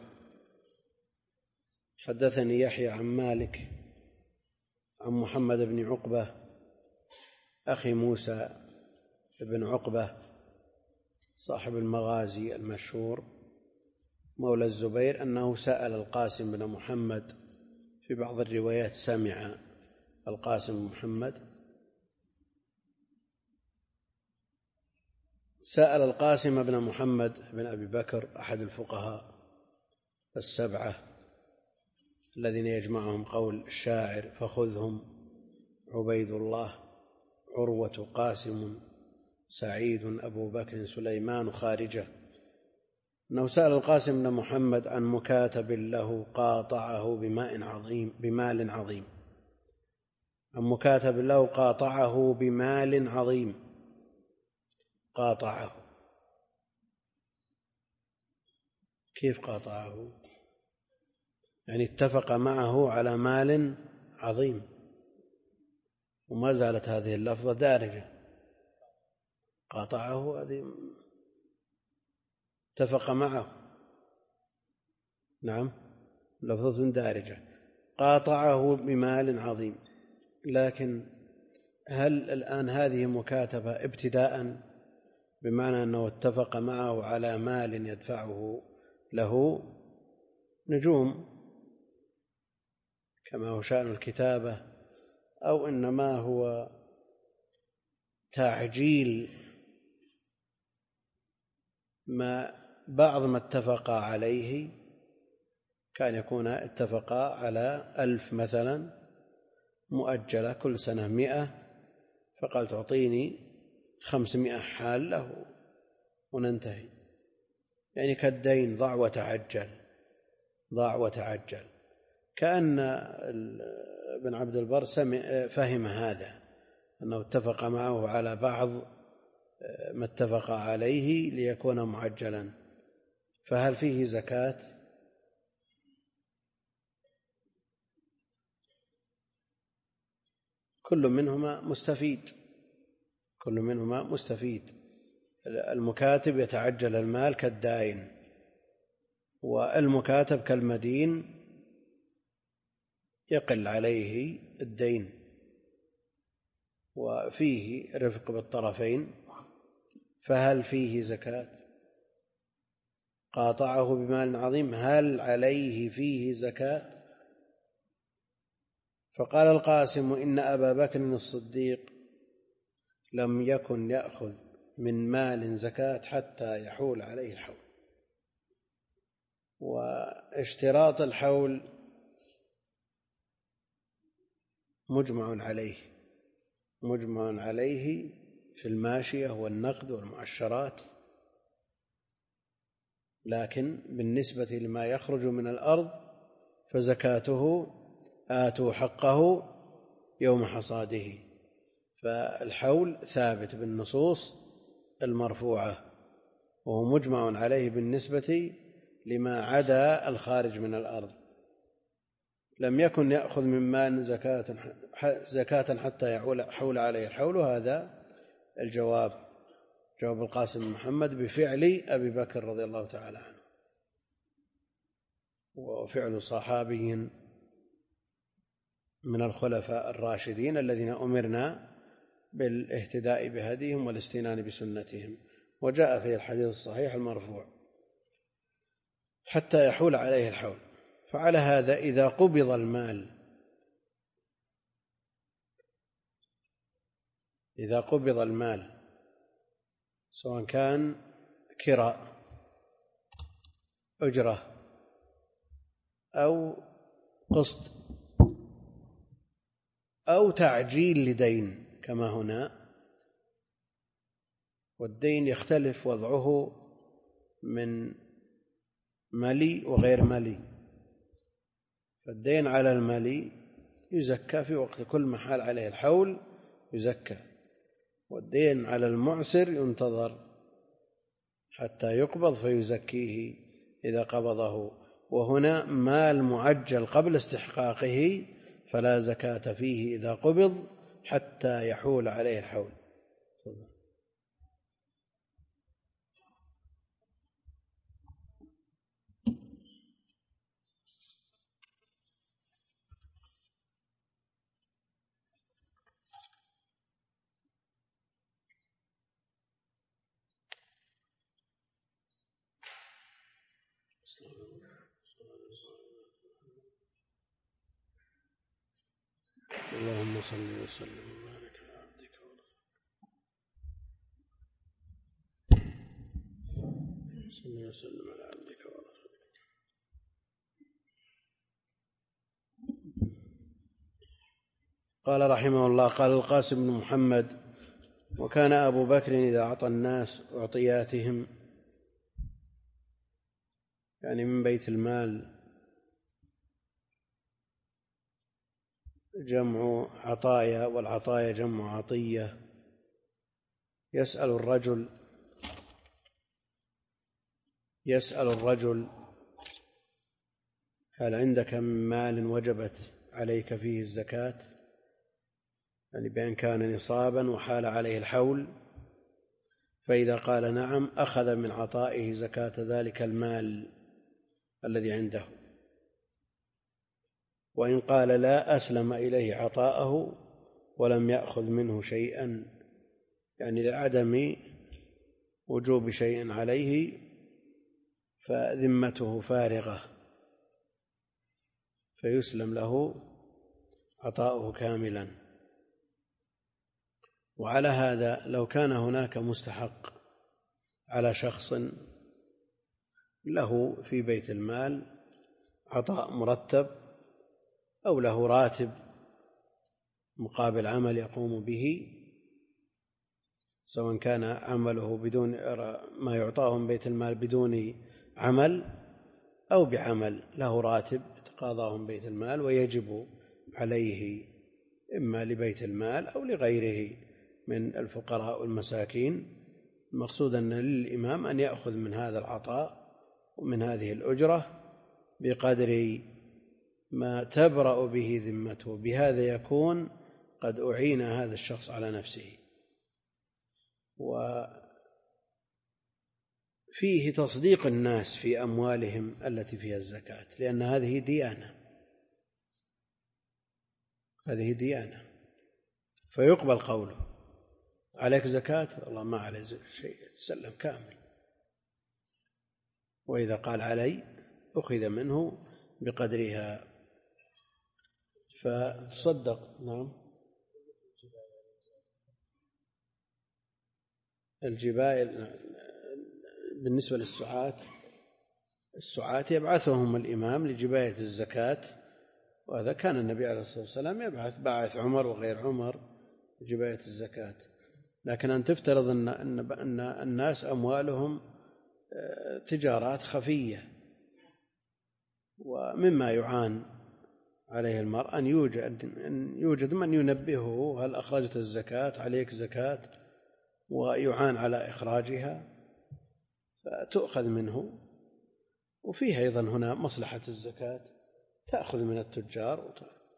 حدثني يحيى عن مالك عن محمد بن عقبة أخي موسى بن عقبة صاحب المغازي المشهور مولى الزبير أنه سأل القاسم بن محمد، في بعض الروايات سمع القاسم بن محمد، سأل القاسم بن محمد بن أبي بكر أحد الفقهاء 7 الذين يجمعهم قول الشاعر فخذهم عبيد الله عروة قاسم سعيد أبو بكر سليمان خارجة، أنه سأل القاسم بن محمد عن مكاتب له قاطعه بمال عظيم، عن مكاتب له قاطعه بمال عظيم. قاطعه كيف قاطعه؟ يعني اتفق معه على مال عظيم، وما زالت هذه اللفظة دارجة. قاطعه هذه اتفق معه، نعم لفظة دارجة. قاطعه بمال عظيم، لكن هل الآن هذه مكاتبة ابتداء بمعنى أنه اتفق معه على مال يدفعه له نجوم كما هو شأن الكتابة، أو إنما هو تعجيل بعض ما اتفقا عليه؟ كان يكون اتفقا على 1000 مثلا مؤجلة كل سنة 100، فقال تعطيني 500 حال له وننتهي. يعني كالدين ضع وتعجل. كأن ابن عبد البر فهم هذا، أنه اتفق معه على بعض ما اتفق عليه ليكون معجلا، فهل فيه زكاة؟ كل منهما مستفيد. المكاتب يتعجل المال كالدائن، والمكاتب كالمدين يقل عليه الدين، وفيه رفق بالطرفين، فهل فيه زكاة؟ قاطعه بمال عظيم، هل عليه فيه زكاة؟ فقال القاسم: إن أبا بكر الصديق لم يكن يأخذ من مال زكاة حتى يحول عليه الحول. واشتراط الحول مجمع عليه في الماشية والنقد والمعشرات، لكن بالنسبة لما يخرج من الأرض فزكاته آتوا حقه يوم حصاده. فالحول ثابت بالنصوص المرفوعة، وهو مجمع عليه بالنسبة لما عدا الخارج من الأرض. لم يكن يأخذ من مال زكاة حتى يحول عليه الحول. هذا الجواب، جواب القاسم بن محمد بفعل أبي بكر رضي الله تعالى عنه، وفعل صحابي من الخلفاء الراشدين الذين أمرنا بالاهتداء بهديهم والاستنان بسنتهم. وجاء في الحديث الصحيح المرفوع: حتى يحول عليه الحول. فعلى هذا إذا قبض المال سواء كان كراء أجرة أو قسط أو تعجيل لدين كما هنا، والدين يختلف وضعه من ملي وغير ملي، فالدين على الملي يزكى في وقت كل ما حال عليه الحول يزكى، والدين على المعسر ينتظر حتى يقبض فيزكيه إذا قبضه. وهنا مال معجل قبل استحقاقه فلا زكاة فيه إذا قبض حتى يحول عليه الحول. اللهم صل وسلم وبارك على عبدك ورسولك. قال رحمه الله: قال القاسم بن محمد: وكان أبو بكر إذا أعطى الناس أعطياتهم، يعني من بيت المال، جمع عطايا، والعطايا جمع عطية. يسأل الرجل: هل عندك من مال وجبت عليك فيه الزكاة؟ يعني بأن كان نصابا وحال عليه الحول، فإذا قال نعم أخذ من عطائه زكاة ذلك المال الذي عنده، وإن قال لا أسلم إليه عطاءه ولم يأخذ منه شيئا، يعني لعدم وجوب شيء عليه، فذمته فارغة فيسلم له عطاؤه كاملا. وعلى هذا لو كان هناك مستحق على شخص له في بيت المال عطاء مرتب أو له راتب مقابل عمل يقوم به، سواء كان عمله بدون ما يعطاه من بيت المال بدون عمل أو بعمل له راتب يتقاضاه من بيت المال ويجب عليه إما لبيت المال أو لغيره من الفقراء والمساكين. المقصود أن للإمام أن يأخذ من هذا العطاء ومن هذه الأجرة بقدر ما تبرأ به ذمته، بهذا يكون قد أعين هذا الشخص على نفسه. وفيه تصديق الناس في أموالهم التي فيها الزكاة، لأن هذه ديانة، فيقبل قوله عليك زكاة؟ الله ما عليه شيء، تسلم كامل. وإذا قال علي أخذ منه بقدرها فتصدق. نعم. الجبائل بالنسبة السعاة يبعثهم الإمام لجباية الزكاة، وهذا كان النبي عليه الصلاة والسلام بعث عمر وغير عمر لجباية الزكاة. لكن أن تفترض أن الناس أموالهم تجارات خفية، ومما يعان عليه المرء أن يوجد من ينبهه هل أخرجت الزكاة؟ عليك زكاة، ويعان على إخراجها فتؤخذ منه. وفيه أيضا هنا مصلحة الزكاة، تأخذ من التجار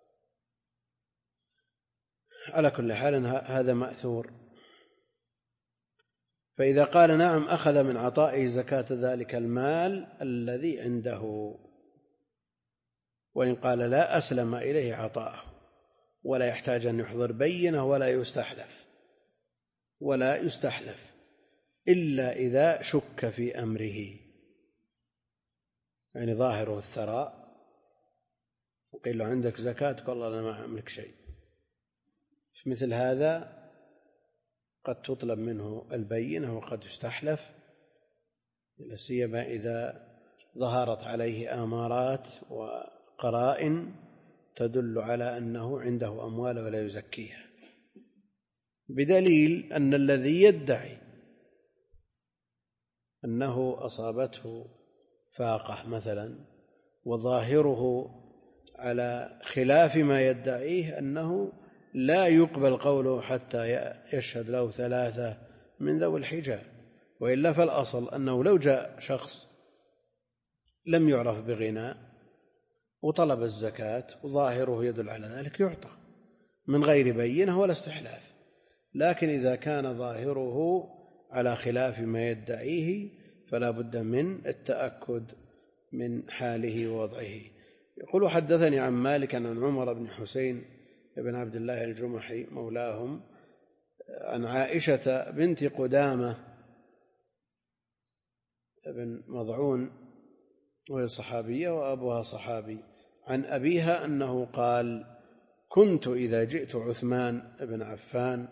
على كل حال هذا مأثور. فإذا قال نعم أخذ من عطائه زكاة ذلك المال الذي عنده، وإن قال لا أسلم إليه عطاءه، ولا يحتاج أن يحضر بينة ولا يستحلف إلا إذا شك في أمره، يعني ظاهره الثراء وقيل له عندك زكاة قال أنا ما أملك شيء، في مثل هذا قد تطلب منه البينة وقد يستحلف، لا سيما إذا ظهرت عليه آمارات وقرائن تدل على أنه عنده أموال ولا يزكيها، بدليل أن الذي يدعي أنه أصابته فاقة مثلا وظاهره على خلاف ما يدعيه، أنه لا يقبل قوله حتى يشهد له 3 من ذوي الحجاب، وإلا فالأصل أنه لو جاء شخص لم يعرف بغنى وطلب الزكاة وظاهره يدل على ذلك يعطى من غير بينة ولا استحلاف. لكن إذا كان ظاهره على خلاف ما يدعيه فلا بد من التأكد من حاله ووضعه. يقول حدثني عن مالك عن عمر بن حسين بن عبد الله الجمحي مولاهم عن عائشة بنت قدامة بن مضعون وهي صحابية وأبوها صحابي، عن أبيها أنه قال كنت إذا جئت عثمان بن عفان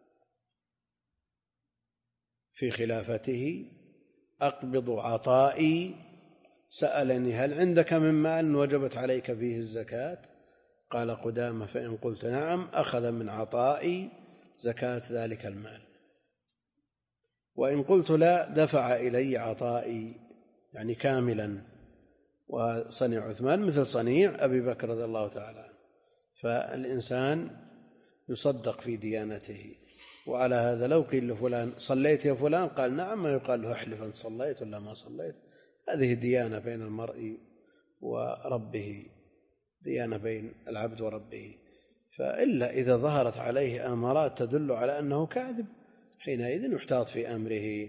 في خلافته أقبض عطائي، سألني هل عندك من مال وجبت عليك فيه الزكاة؟ قال قدامة فإن قلت نعم أخذ من عطائي زكاة ذلك المال، وإن قلت لا دفع إلي عطائي يعني كاملا. وصنيع عثمان مثل صنيع أبي بكر رضي الله تعالى عنه، فالإنسان يصدق في ديانته. وعلى هذا لو قيل لفلان صليت يا فلان قال نعم، ما يقال له احلف أن صليت ولا ما صليت. هذه ديانة بين المرء وربه، ديانة بين العبد وربه. فإلا إذا ظهرت عليه آمارات تدل على أنه كاذب حينئذ يحتاط في أمره.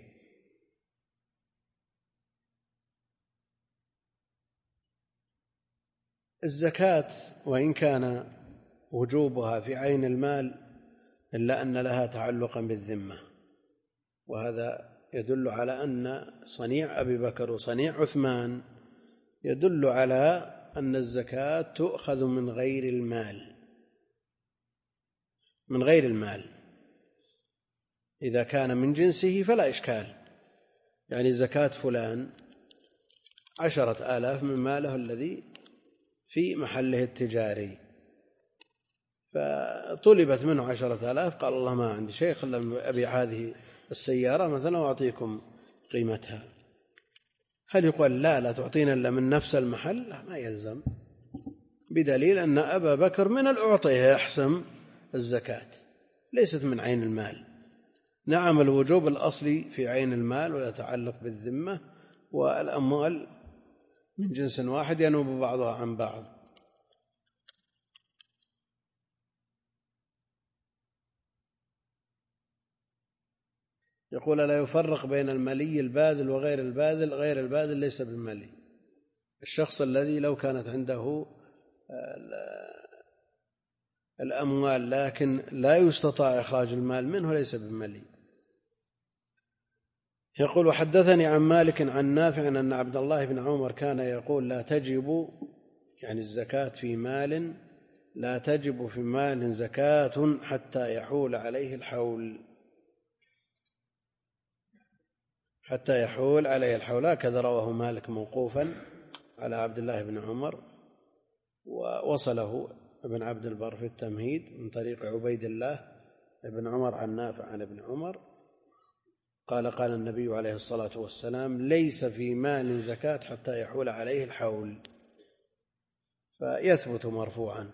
الزكاة وإن كان وجوبها في عين المال إلا أن لها تعلقا بالذمة، وهذا يدل على أن صنيع أبي بكر وصنيع عثمان يدل على أن الزكاة تؤخذ من غير المال إذا كان من جنسه فلا إشكال. يعني زكاة فلان 10,000 من ماله الذي في محله التجاري، فطلبت منه 10,000 قال الله ما عندي شيء، خلنا أبيع هذه السيارة مثلا وأعطيكم قيمتها. هل يقول لا تعطينا إلا من نفس المحل؟ لا، ما يلزم، بدليل أن أبا بكر من الأعطية يحسم الزكاة، ليست من عين المال. نعم الوجوب الأصلي في عين المال ويتعلق بالذمة، والأموال من جنس واحد ينوب بعضها عن بعض. يقول لا يفرق بين الملي الباذل وغير الباذل. غير الباذل ليس بالملي. الشخص الذي لو كانت عنده الأموال لكن لا يستطاع إخراج المال منه ليس بالملي. يقول وحدثني عن مالك عن نافع أن عبد الله بن عمر كان يقول لا تجب، يعني الزكاة في مال، لا تجب في مال زكاة حتى يحول عليه الحول، حتى يحول عليه الحول. هكذا رواه مالك موقوفا على عبد الله بن عمر، ووصله ابن عبد البر في التمهيد من طريق عبيد الله بن عمر عن نافع عن ابن عمر قال قال النبي عليه الصلاة والسلام ليس في مال زكاة حتى يحول عليه الحول، فيثبت مرفوعا.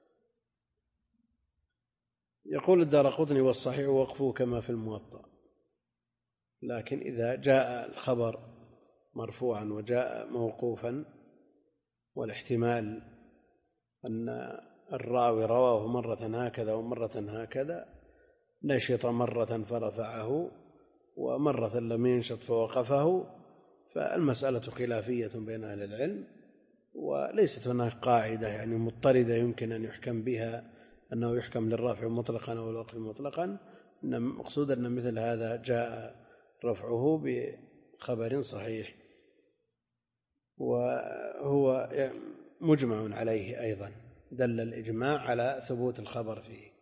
يقول الدارقطني والصحيح وقفه كما في الموطأ، لكن إذا جاء الخبر مرفوعا وجاء موقوفا والاحتمال أن الراوي رواه مرة هكذا ومرة هكذا، نشط مرة فرفعه ومرة لم ينشط فوقفه، فالمسألة خلافية بين أهل العلم، وليست هناك قاعدة يعني مضطردة يمكن أن يحكم بها أنه يحكم للرفع مطلقا أو الوقف مطلقا. مقصود أن مثل هذا جاء رفعه بخبر صحيح، وهو مجمع عليه أيضا، دل الإجماع على ثبوت الخبر فيه.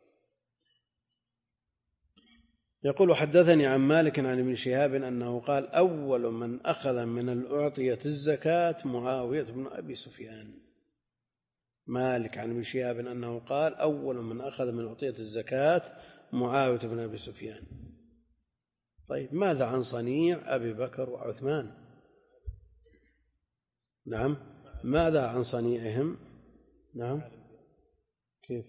يقول حدثني عن مالك عن ابن شهاب أنه قال أول من أخذ من الأعطية الزكاة معاوية بن أبي سفيان. مالك عن ابن شهاب أنه قال أول من أخذ من أعطية الزكاة معاوية بن أبي سفيان. طيب ماذا عن صنيع أبي بكر وعثمان؟ نعم، ماذا عن صنيعهم؟ نعم، كيف؟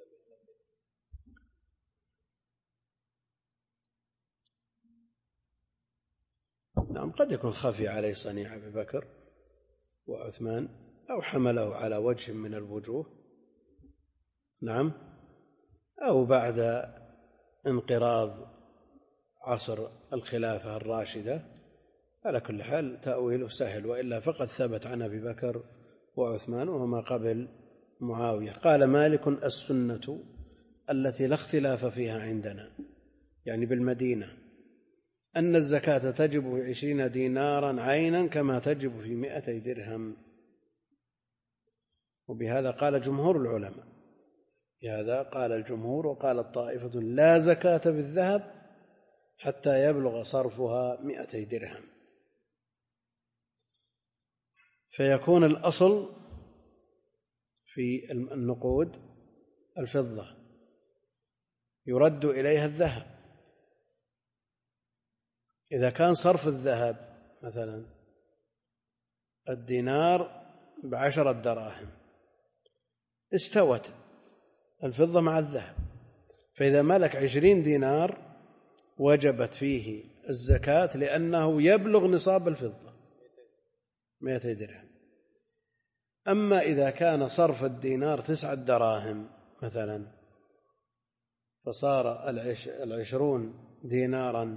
نعم، قد يكون خفي عليه صنيع أبي بكر وعثمان أو حمله على وجه من الوجوه، نعم، أو بعد انقراض عصر الخلافة الراشدة. على كل حال تأويله سهل، وإلا فقد ثبت عن أبي بكر وعثمان وهما قبل معاوية. قال مالك السنة التي لا اختلاف فيها عندنا، يعني بالمدينة، أن الزكاة تجب في 20 دينارا عينا كما تجب في 200 درهم. وبهذا قال جمهور العلماء، بهذا قال الجمهور، وقال الطائفة لا زكاة بالذهب حتى يبلغ صرفها 200 درهم. فيكون الأصل في النقود الفضة يرد إليها الذهب. إذا كان صرف الذهب مثلا الدينار ب10 دراهم، استوت الفضة مع الذهب، فإذا ملك 20 دينار وجبت فيه الزكاة لأنه يبلغ نصاب الفضة 200 درهم. أما إذا كان صرف الدينار 9 دراهم مثلا، فصار 20 دينارا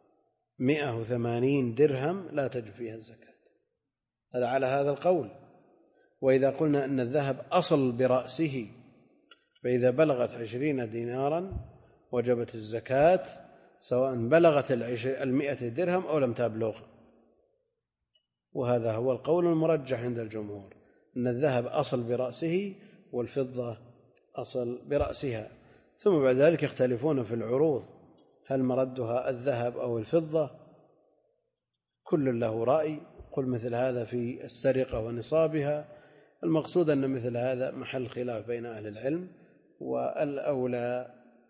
180 درهم، لا تجب فيها الزكاة. هذا على هذا القول. وإذا قلنا أن الذهب أصل برأسه، فإذا بلغت 20 دينارا وجبت الزكاة سواء بلغت 100 درهم أو لم تبلغ. وهذا هو القول المرجح عند الجمهور، أن الذهب أصل برأسه والفضة أصل برأسها. ثم بعد ذلك يختلفون في العروض، هل مردها الذهب أو الفضة؟ كل له رأي. قل مثل هذا في السرقة ونصابها. المقصود أن مثل هذا محل خلاف بين أهل العلم، والأولى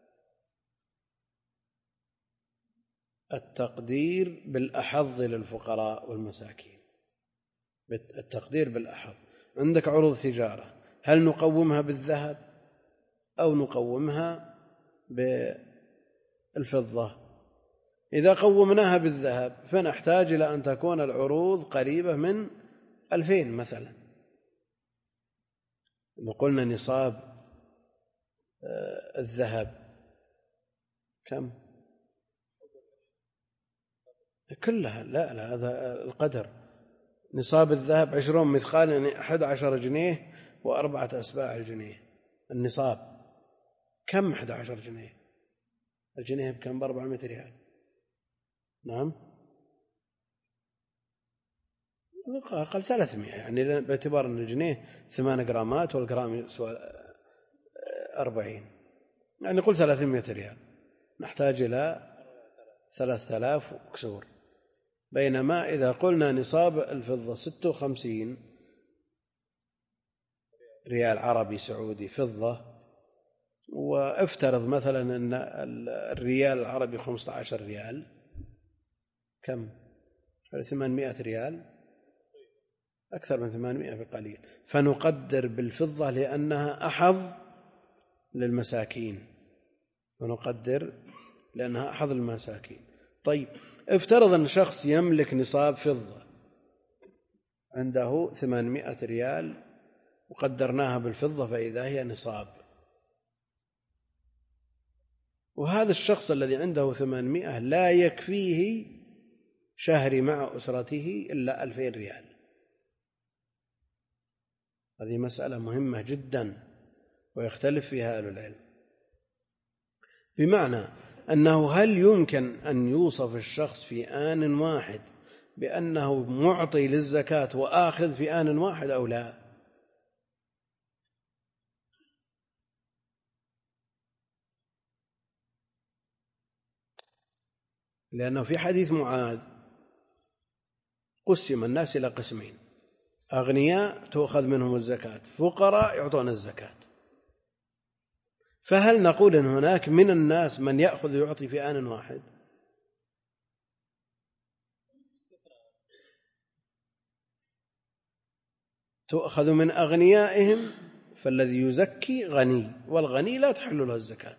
التقدير بالأحظ للفقراء والمساكين. التقدير بالأحظ. عندك عروض تجارة، هل نقومها بالذهب أو نقومها بالفضة. إذا قومناها بالذهب فنحتاج إلى أن تكون العروض قريبة من 2000 مثلا. قلنا نصاب الذهب كم؟ كلها لا هذا القدر. نصاب الذهب 20 مثقال يعني 11 جنيه و4 أسباع الجنيه. النصاب كم 11 جنيه؟ الجنيه بكم؟ ب400 ريال. نعم أقل 300 يعني باعتبار أن الجنيه 8 جرامات والجرام يسوى 40 يعني قل 300 ريال. نحتاج إلى 3000 وكسور. بينما إذا قلنا نصاب الفضة 56 ريال عربي سعودي فضة، وافترض مثلا أن الريال العربي 15 ريال، كم؟ 800 ريال، أكثر من 800 بقليل. فنقدر بالفضة لأنها أحظ للمساكين، طيب افترض أن شخص يملك نصاب فضة عنده 800 ريال وقدرناها بالفضة فإذا هي نصاب، وهذا الشخص الذي عنده 800 لا يكفيه شهري مع أسرته إلا 2000 ريال. هذه مسألة مهمة جدا ويختلف فيها أهل العلم، بمعنى أنه هل يمكن أن يوصف الشخص في آن واحد بأنه معطي للزكاة وآخذ في آن واحد أو لا؟ لأنه في حديث معاذ قسم الناس إلى قسمين: أغنياء تؤخذ منهم الزكاة، فقراء يعطون الزكاة. فهل نقول إن هناك من الناس من يأخذ ويعطي في آن واحد؟ تؤخذ من أغنيائهم، فالذي يزكي غني، والغني لا تحل له الزكاة.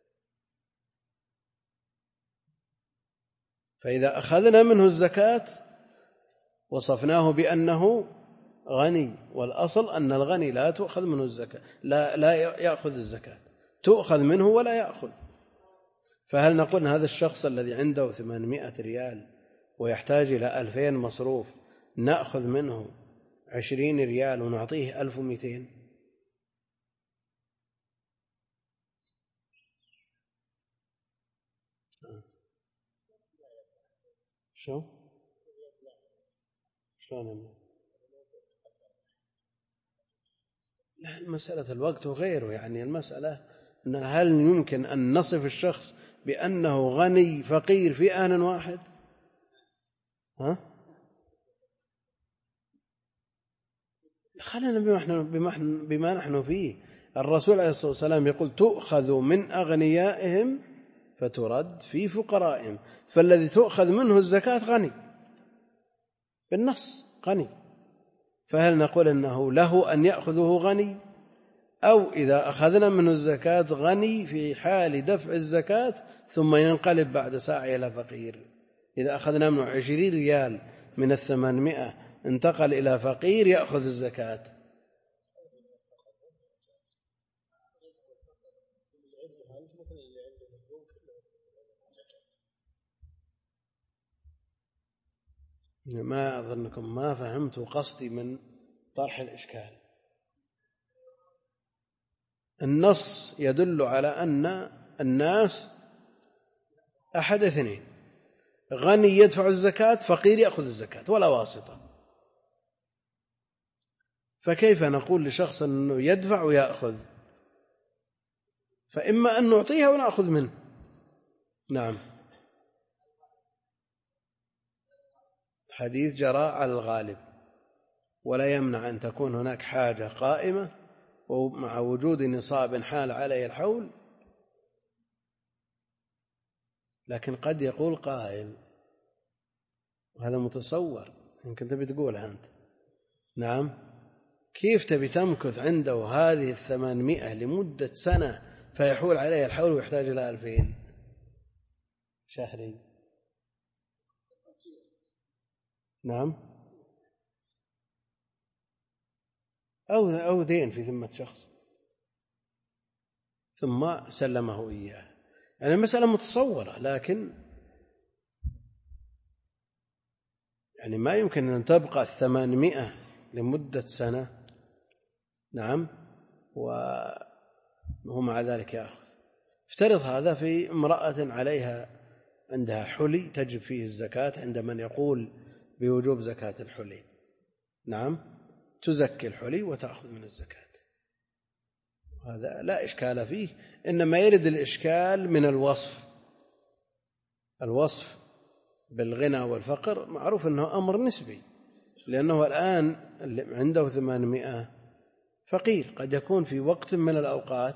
فإذا أخذنا منه الزكاة وصفناه بأنه غني، والأصل أن الغني لا تؤخذ منه الزكاة، لا يأخذ الزكاة، تؤخذ منه ولا يأخذ. فهل نقول هذا الشخص الذي عنده 800 ريال ويحتاج إلى 2000 مصروف نأخذ منه 20 ريال ونعطيه 1200؟ شلون؟ لا، مسألة الوقت وغيره، يعني المسألة أن هل يمكن أن نصف الشخص بأنه غني فقير في آن واحد؟ خلينا بما نحن فيه. الرسول عليه الصلاة والسلام يقول: تؤخذ من أغنيائهم فترد في فقرائهم. فالذي تؤخذ منه الزكاة غني بالنص، غني. فهل نقول أنه له أن يأخذه غني، أو إذا أخذنا منه الزكاة غني في حال دفع الزكاة ثم ينقلب بعد ساعة إلى فقير؟ إذا أخذنا منه 20 ريال من 800 انتقل إلى فقير يأخذ الزكاة. ما أظنكم ما فهمتوا قصدي من طرح الإشكال. النص يدل على أن الناس أحد اثنين: غني يدفع الزكاة، فقير يأخذ الزكاة ولا واسطة. فكيف نقول لشخص أنه يدفع ويأخذ؟ فإما أن نعطيها ونأخذ منه. نعم، حديث جرى على الغالب، ولا يمنع أن تكون هناك حاجة قائمة ومع وجود نصاب حال عليه الحول. لكن قد يقول قائل، وهذا متصور، يمكن تبي تقولها أنت: نعم، كيف تبي تمكث عنده هذه 800 لمدة سنة فيحول عليه الحول ويحتاج إلى 2000 شهري. نعم، أو دين في ذمة شخص ثم سلمه إياه. يعني المسألة متصورة، لكن يعني ما يمكن أن تبقى 800 لمدة سنة. نعم، وهو مع ذلك يأخذ. افترض هذا في امرأة عليها عندها حلي تجب فيه الزكاة عند من يقول بوجوب زكاة الحلي. نعم، تزكي الحلي وتأخذ من الزكاة. هذا لا إشكال فيه، إنما يرد الإشكال من الوصف بالغنى والفقر. معروف أنه أمر نسبي، لأنه الآن اللي عنده 800 فقير، قد يكون في وقت من الأوقات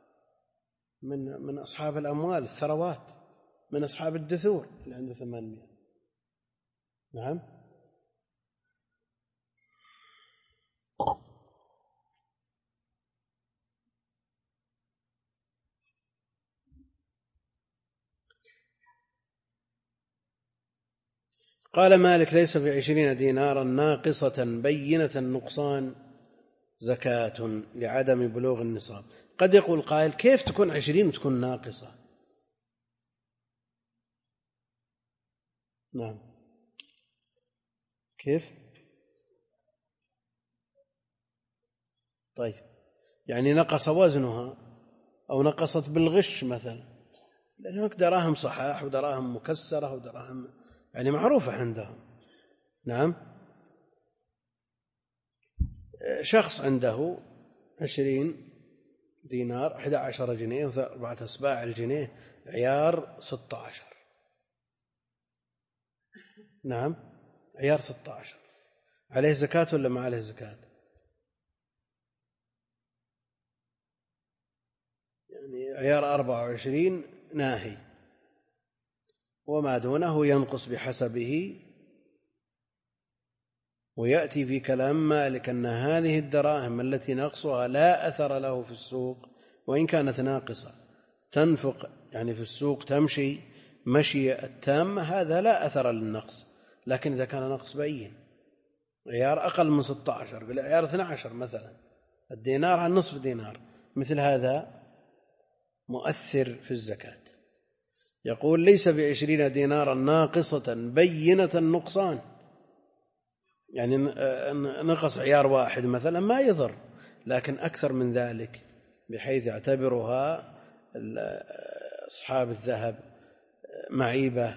من أصحاب الأموال الثروات، من أصحاب الدثور اللي عنده 800. نعم. قال مالك: ليس في 20 دينارا ناقصة بينة النقصان زكاة لعدم بلوغ النصاب. قد يقول قائل: كيف تكون 20 وتكون ناقصة؟ نعم، كيف؟ طيب، يعني نقص وزنها أو نقصت بالغش مثلا، لأن هناك دراهم صحاح ودراهم مكسرة ودراهم يعني معروفة عندهم. نعم، شخص عنده 20 دينار 11 جنيه و4 أسباع الجنيه عيار 16. نعم، عيار 16 عليه زكاة ولا ما عليه زكاة؟ يعني عيار 24 ناهي، وما دونه ينقص بحسبه. ويأتي في كلام مالك أن هذه الدراهم التي نقصها لا أثر له في السوق، وإن كانت ناقصة تنفق يعني في السوق تمشي مشي التامة، هذا لا أثر للنقص. لكن إذا كان نقص بين، عيار أقل من 16، عيار 12 مثلا، الدينار عن نصف دينار، مثل هذا مؤثر في الزكاة. يقول: ليس ب20 دينارا ناقصة بينة النقصان، يعني نقص عيار واحد مثلا ما يضر، لكن أكثر من ذلك بحيث يعتبرها أصحاب الذهب معيبة،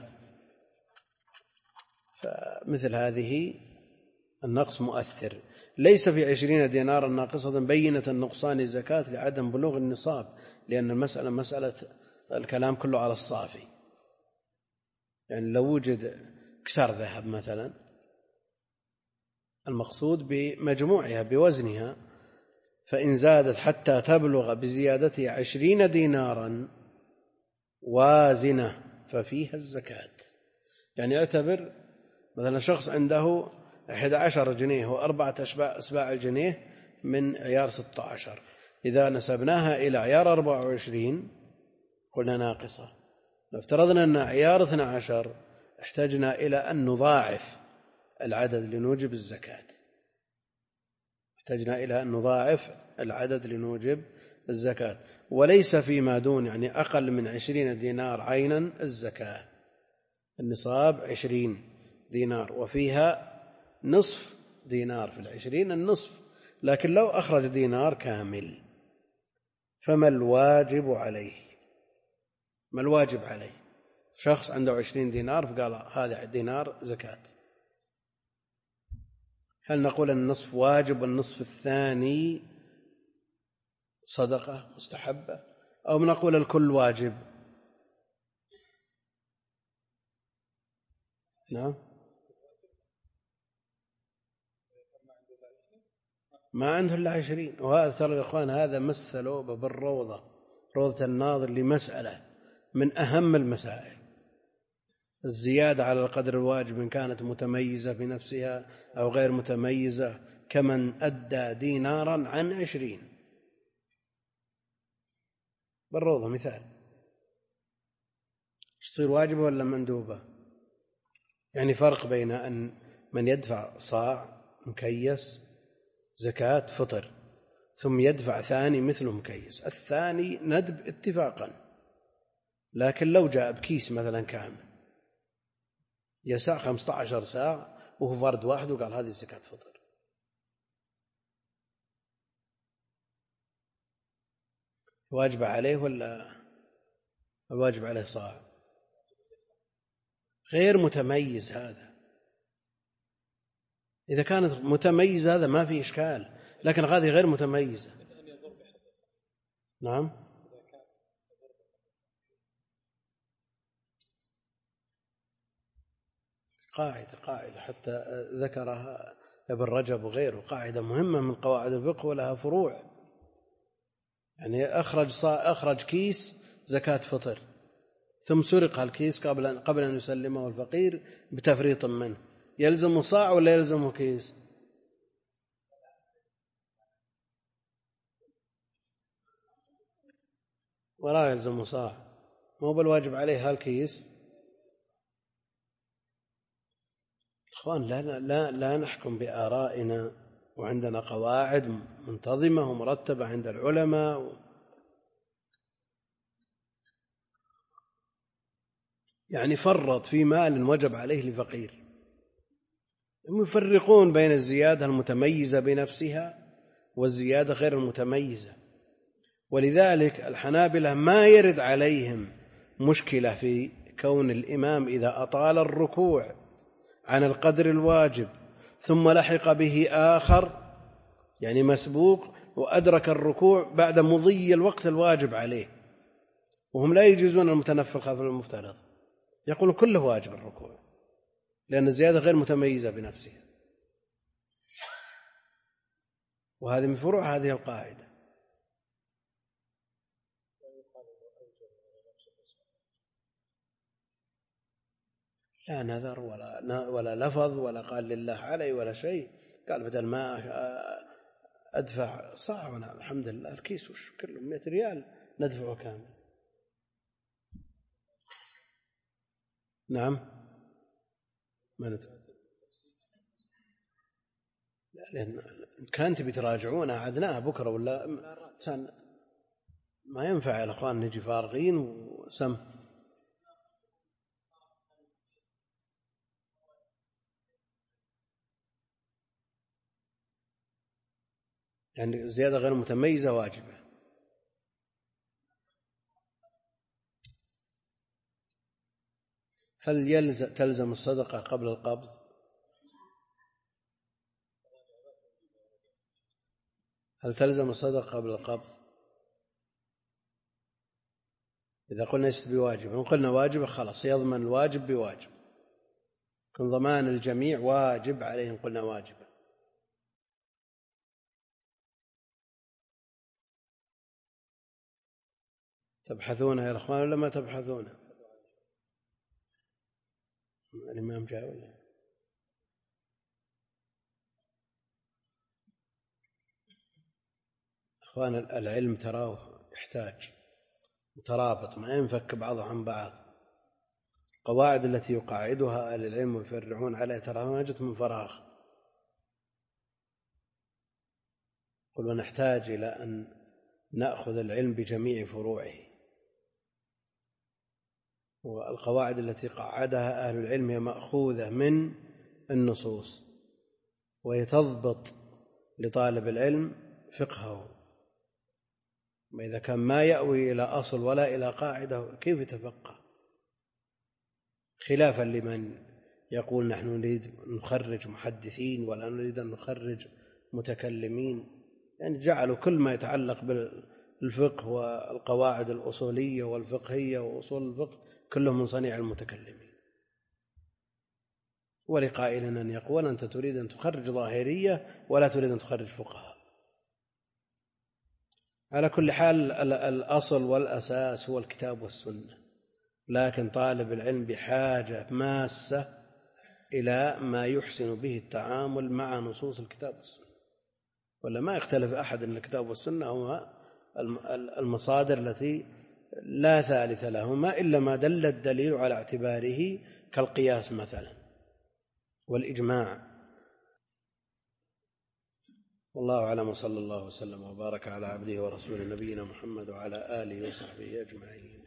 فمثل هذه النقص مؤثر. ليس في 20 دينارا ناقصة بينة النقصان زكاة لعدم بلوغ النصاب، لأن المسألة مسألة الكلام كله على الصافي. يعني لو وجد كسر ذهب مثلا، المقصود بمجموعها بوزنها، فإن زادت حتى تبلغ بزيادتها 20 دينارا وازنة ففيها الزكاة. يعني اعتبر مثلا شخص عنده 11 جنيه و4 أسباع الجنيه من عيار 16، إذا نسبناها إلى عيار 24 قلنا ناقصة. لو افترضنا أن عيار 12 احتجنا إلى أن نضاعف العدد لنوجب الزكاة، احتجنا إلى أن نضاعف العدد لنوجب الزكاة. وليس فيما دون يعني أقل من 20 دينار عينا الزكاة. النصاب 20 دينار وفيها نصف دينار، في 20 النصف، لكن لو أخرج دينار كامل فما الواجب عليه؟ ما الواجب عليه؟ شخص عنده 20 دينار فقال هذا دينار زكاة، هل نقول أن النصف واجب والنصف الثاني صدقة مستحبة، أو نقول الكل واجب؟ نعم، ما عنده إلا 20. وهذا ترى يا إخوان هذا مثلوا بالروضة، روضة الناظر لمسألة من أهم المسائل، الزيادة على القدر الواجب إن كانت متميزة بنفسها أو غير متميزة، كمن أدى دينارا عن 20. بالروضة مثال، تصير واجبة ولا مندوبة؟ يعني فرق بين أن من يدفع صاع مكيس زكاة فطر ثم يدفع ثاني مثله مكيس، الثاني ندب اتفاقا، لكن لو جاء بكيس مثلا كامل يسع 15 ساعة وهو فرد واحد وقال هذه زكاة فطر، واجب عليه ولا الواجب عليه صاع؟ غير متميز هذا، إذا كانت متميزة هذا ما في إشكال، لكن هذه غير متميزة. نعم. قاعدة حتى ذكرها ابن رجب وغيره، قاعدة مهمة من قواعد الفقه ولها فروع. يعني أخرج كيس زكاة فطر ثم سرق الكيس قبل أن يسلمه الفقير بتفريط منه، يلزم صاع ولا يلزمه كيس؟ ولا يلزم صاع، مو بالواجب عليه هالكيس. إخوان لا نحكم بآرائنا، وعندنا قواعد منتظمة ومرتبة عند العلماء. يعني فرط في مال وجب عليه لفقير، يفرقون بين الزيادة المتميزة بنفسها والزيادة غير المتميزة، ولذلك الحنابلة ما يرد عليهم مشكلة في كون الإمام إذا أطال الركوع عن القدر الواجب ثم لحق به آخر يعني مسبوق وأدرك الركوع بعد مضي الوقت الواجب عليه، وهم لا يجيزون المتنفل خلف المفترض، يقول كله واجب الركوع لأن الزيادة غير متميزة بنفسها. وهذه من فروع هذه القاعدة. لا نذر ولا لفظ ولا قال لله علي ولا شيء، قال بدل ما أدفع صاع الحمد لله الكيس وش كله 100 ريال ندفعه كامل. نعم ما ندفع، لأن كانت بتراجعونها عدناها بكرة ولا ما ينفع يا الأخوان نجي فارغين وسم. يعني زيادة غير متميزة واجبة. هل تلزم الصدقة قبل القبض؟ هل تلزم الصدقة قبل القبض؟ إذا قلنا ليست بواجب، إن قلنا واجب خلاص يضمن الواجب بواجب، كن ضمان الجميع واجب عليه إن قلنا واجبا. تبحثونه يا أخوان ولا ما تبحثونه؟ الإمام جاء ولا؟ أخوان العلم تراه يحتاج مترابط، ما ينفك بعضه عن بعض. القواعد التي يقاعدها أهل العلم ويفرعون عليها تراها ما جت من فراغ. قل ونحتاج إلى أن نأخذ العلم بجميع فروعه، والقواعد التي قعدها أهل العلم هي مأخوذة من النصوص، وهي تضبط لطالب العلم فقهه. وإذا كان ما يأوي إلى أصل ولا إلى قاعدة كيف يتفقه؟ خلافا لمن يقول نحن نريد نخرج محدثين ولا نريد أن نخرج متكلمين، يعني جعلوا كل ما يتعلق بالفقه والقواعد الأصولية والفقهية وأصول الفقه كله من صنيع المتكلمين. ولقائل أن يقول أنت تريد أن تخرج ظاهرية ولا تريد أن تخرج فقهاء. على كل حال الأصل والأساس هو الكتاب والسنة، لكن طالب العلم بحاجة ماسة إلى ما يحسن به التعامل مع نصوص الكتاب والسنة، ولا ما يختلف أحد أن الكتاب والسنة هو المصادر التي لا ثالث لهما إلا ما دل الدليل على اعتباره كالقياس مثلا والإجماع. والله أعلم، وصلى الله وسلم وبارك على عبده ورسوله نبينا محمد وعلى آله وصحبه أجمعين.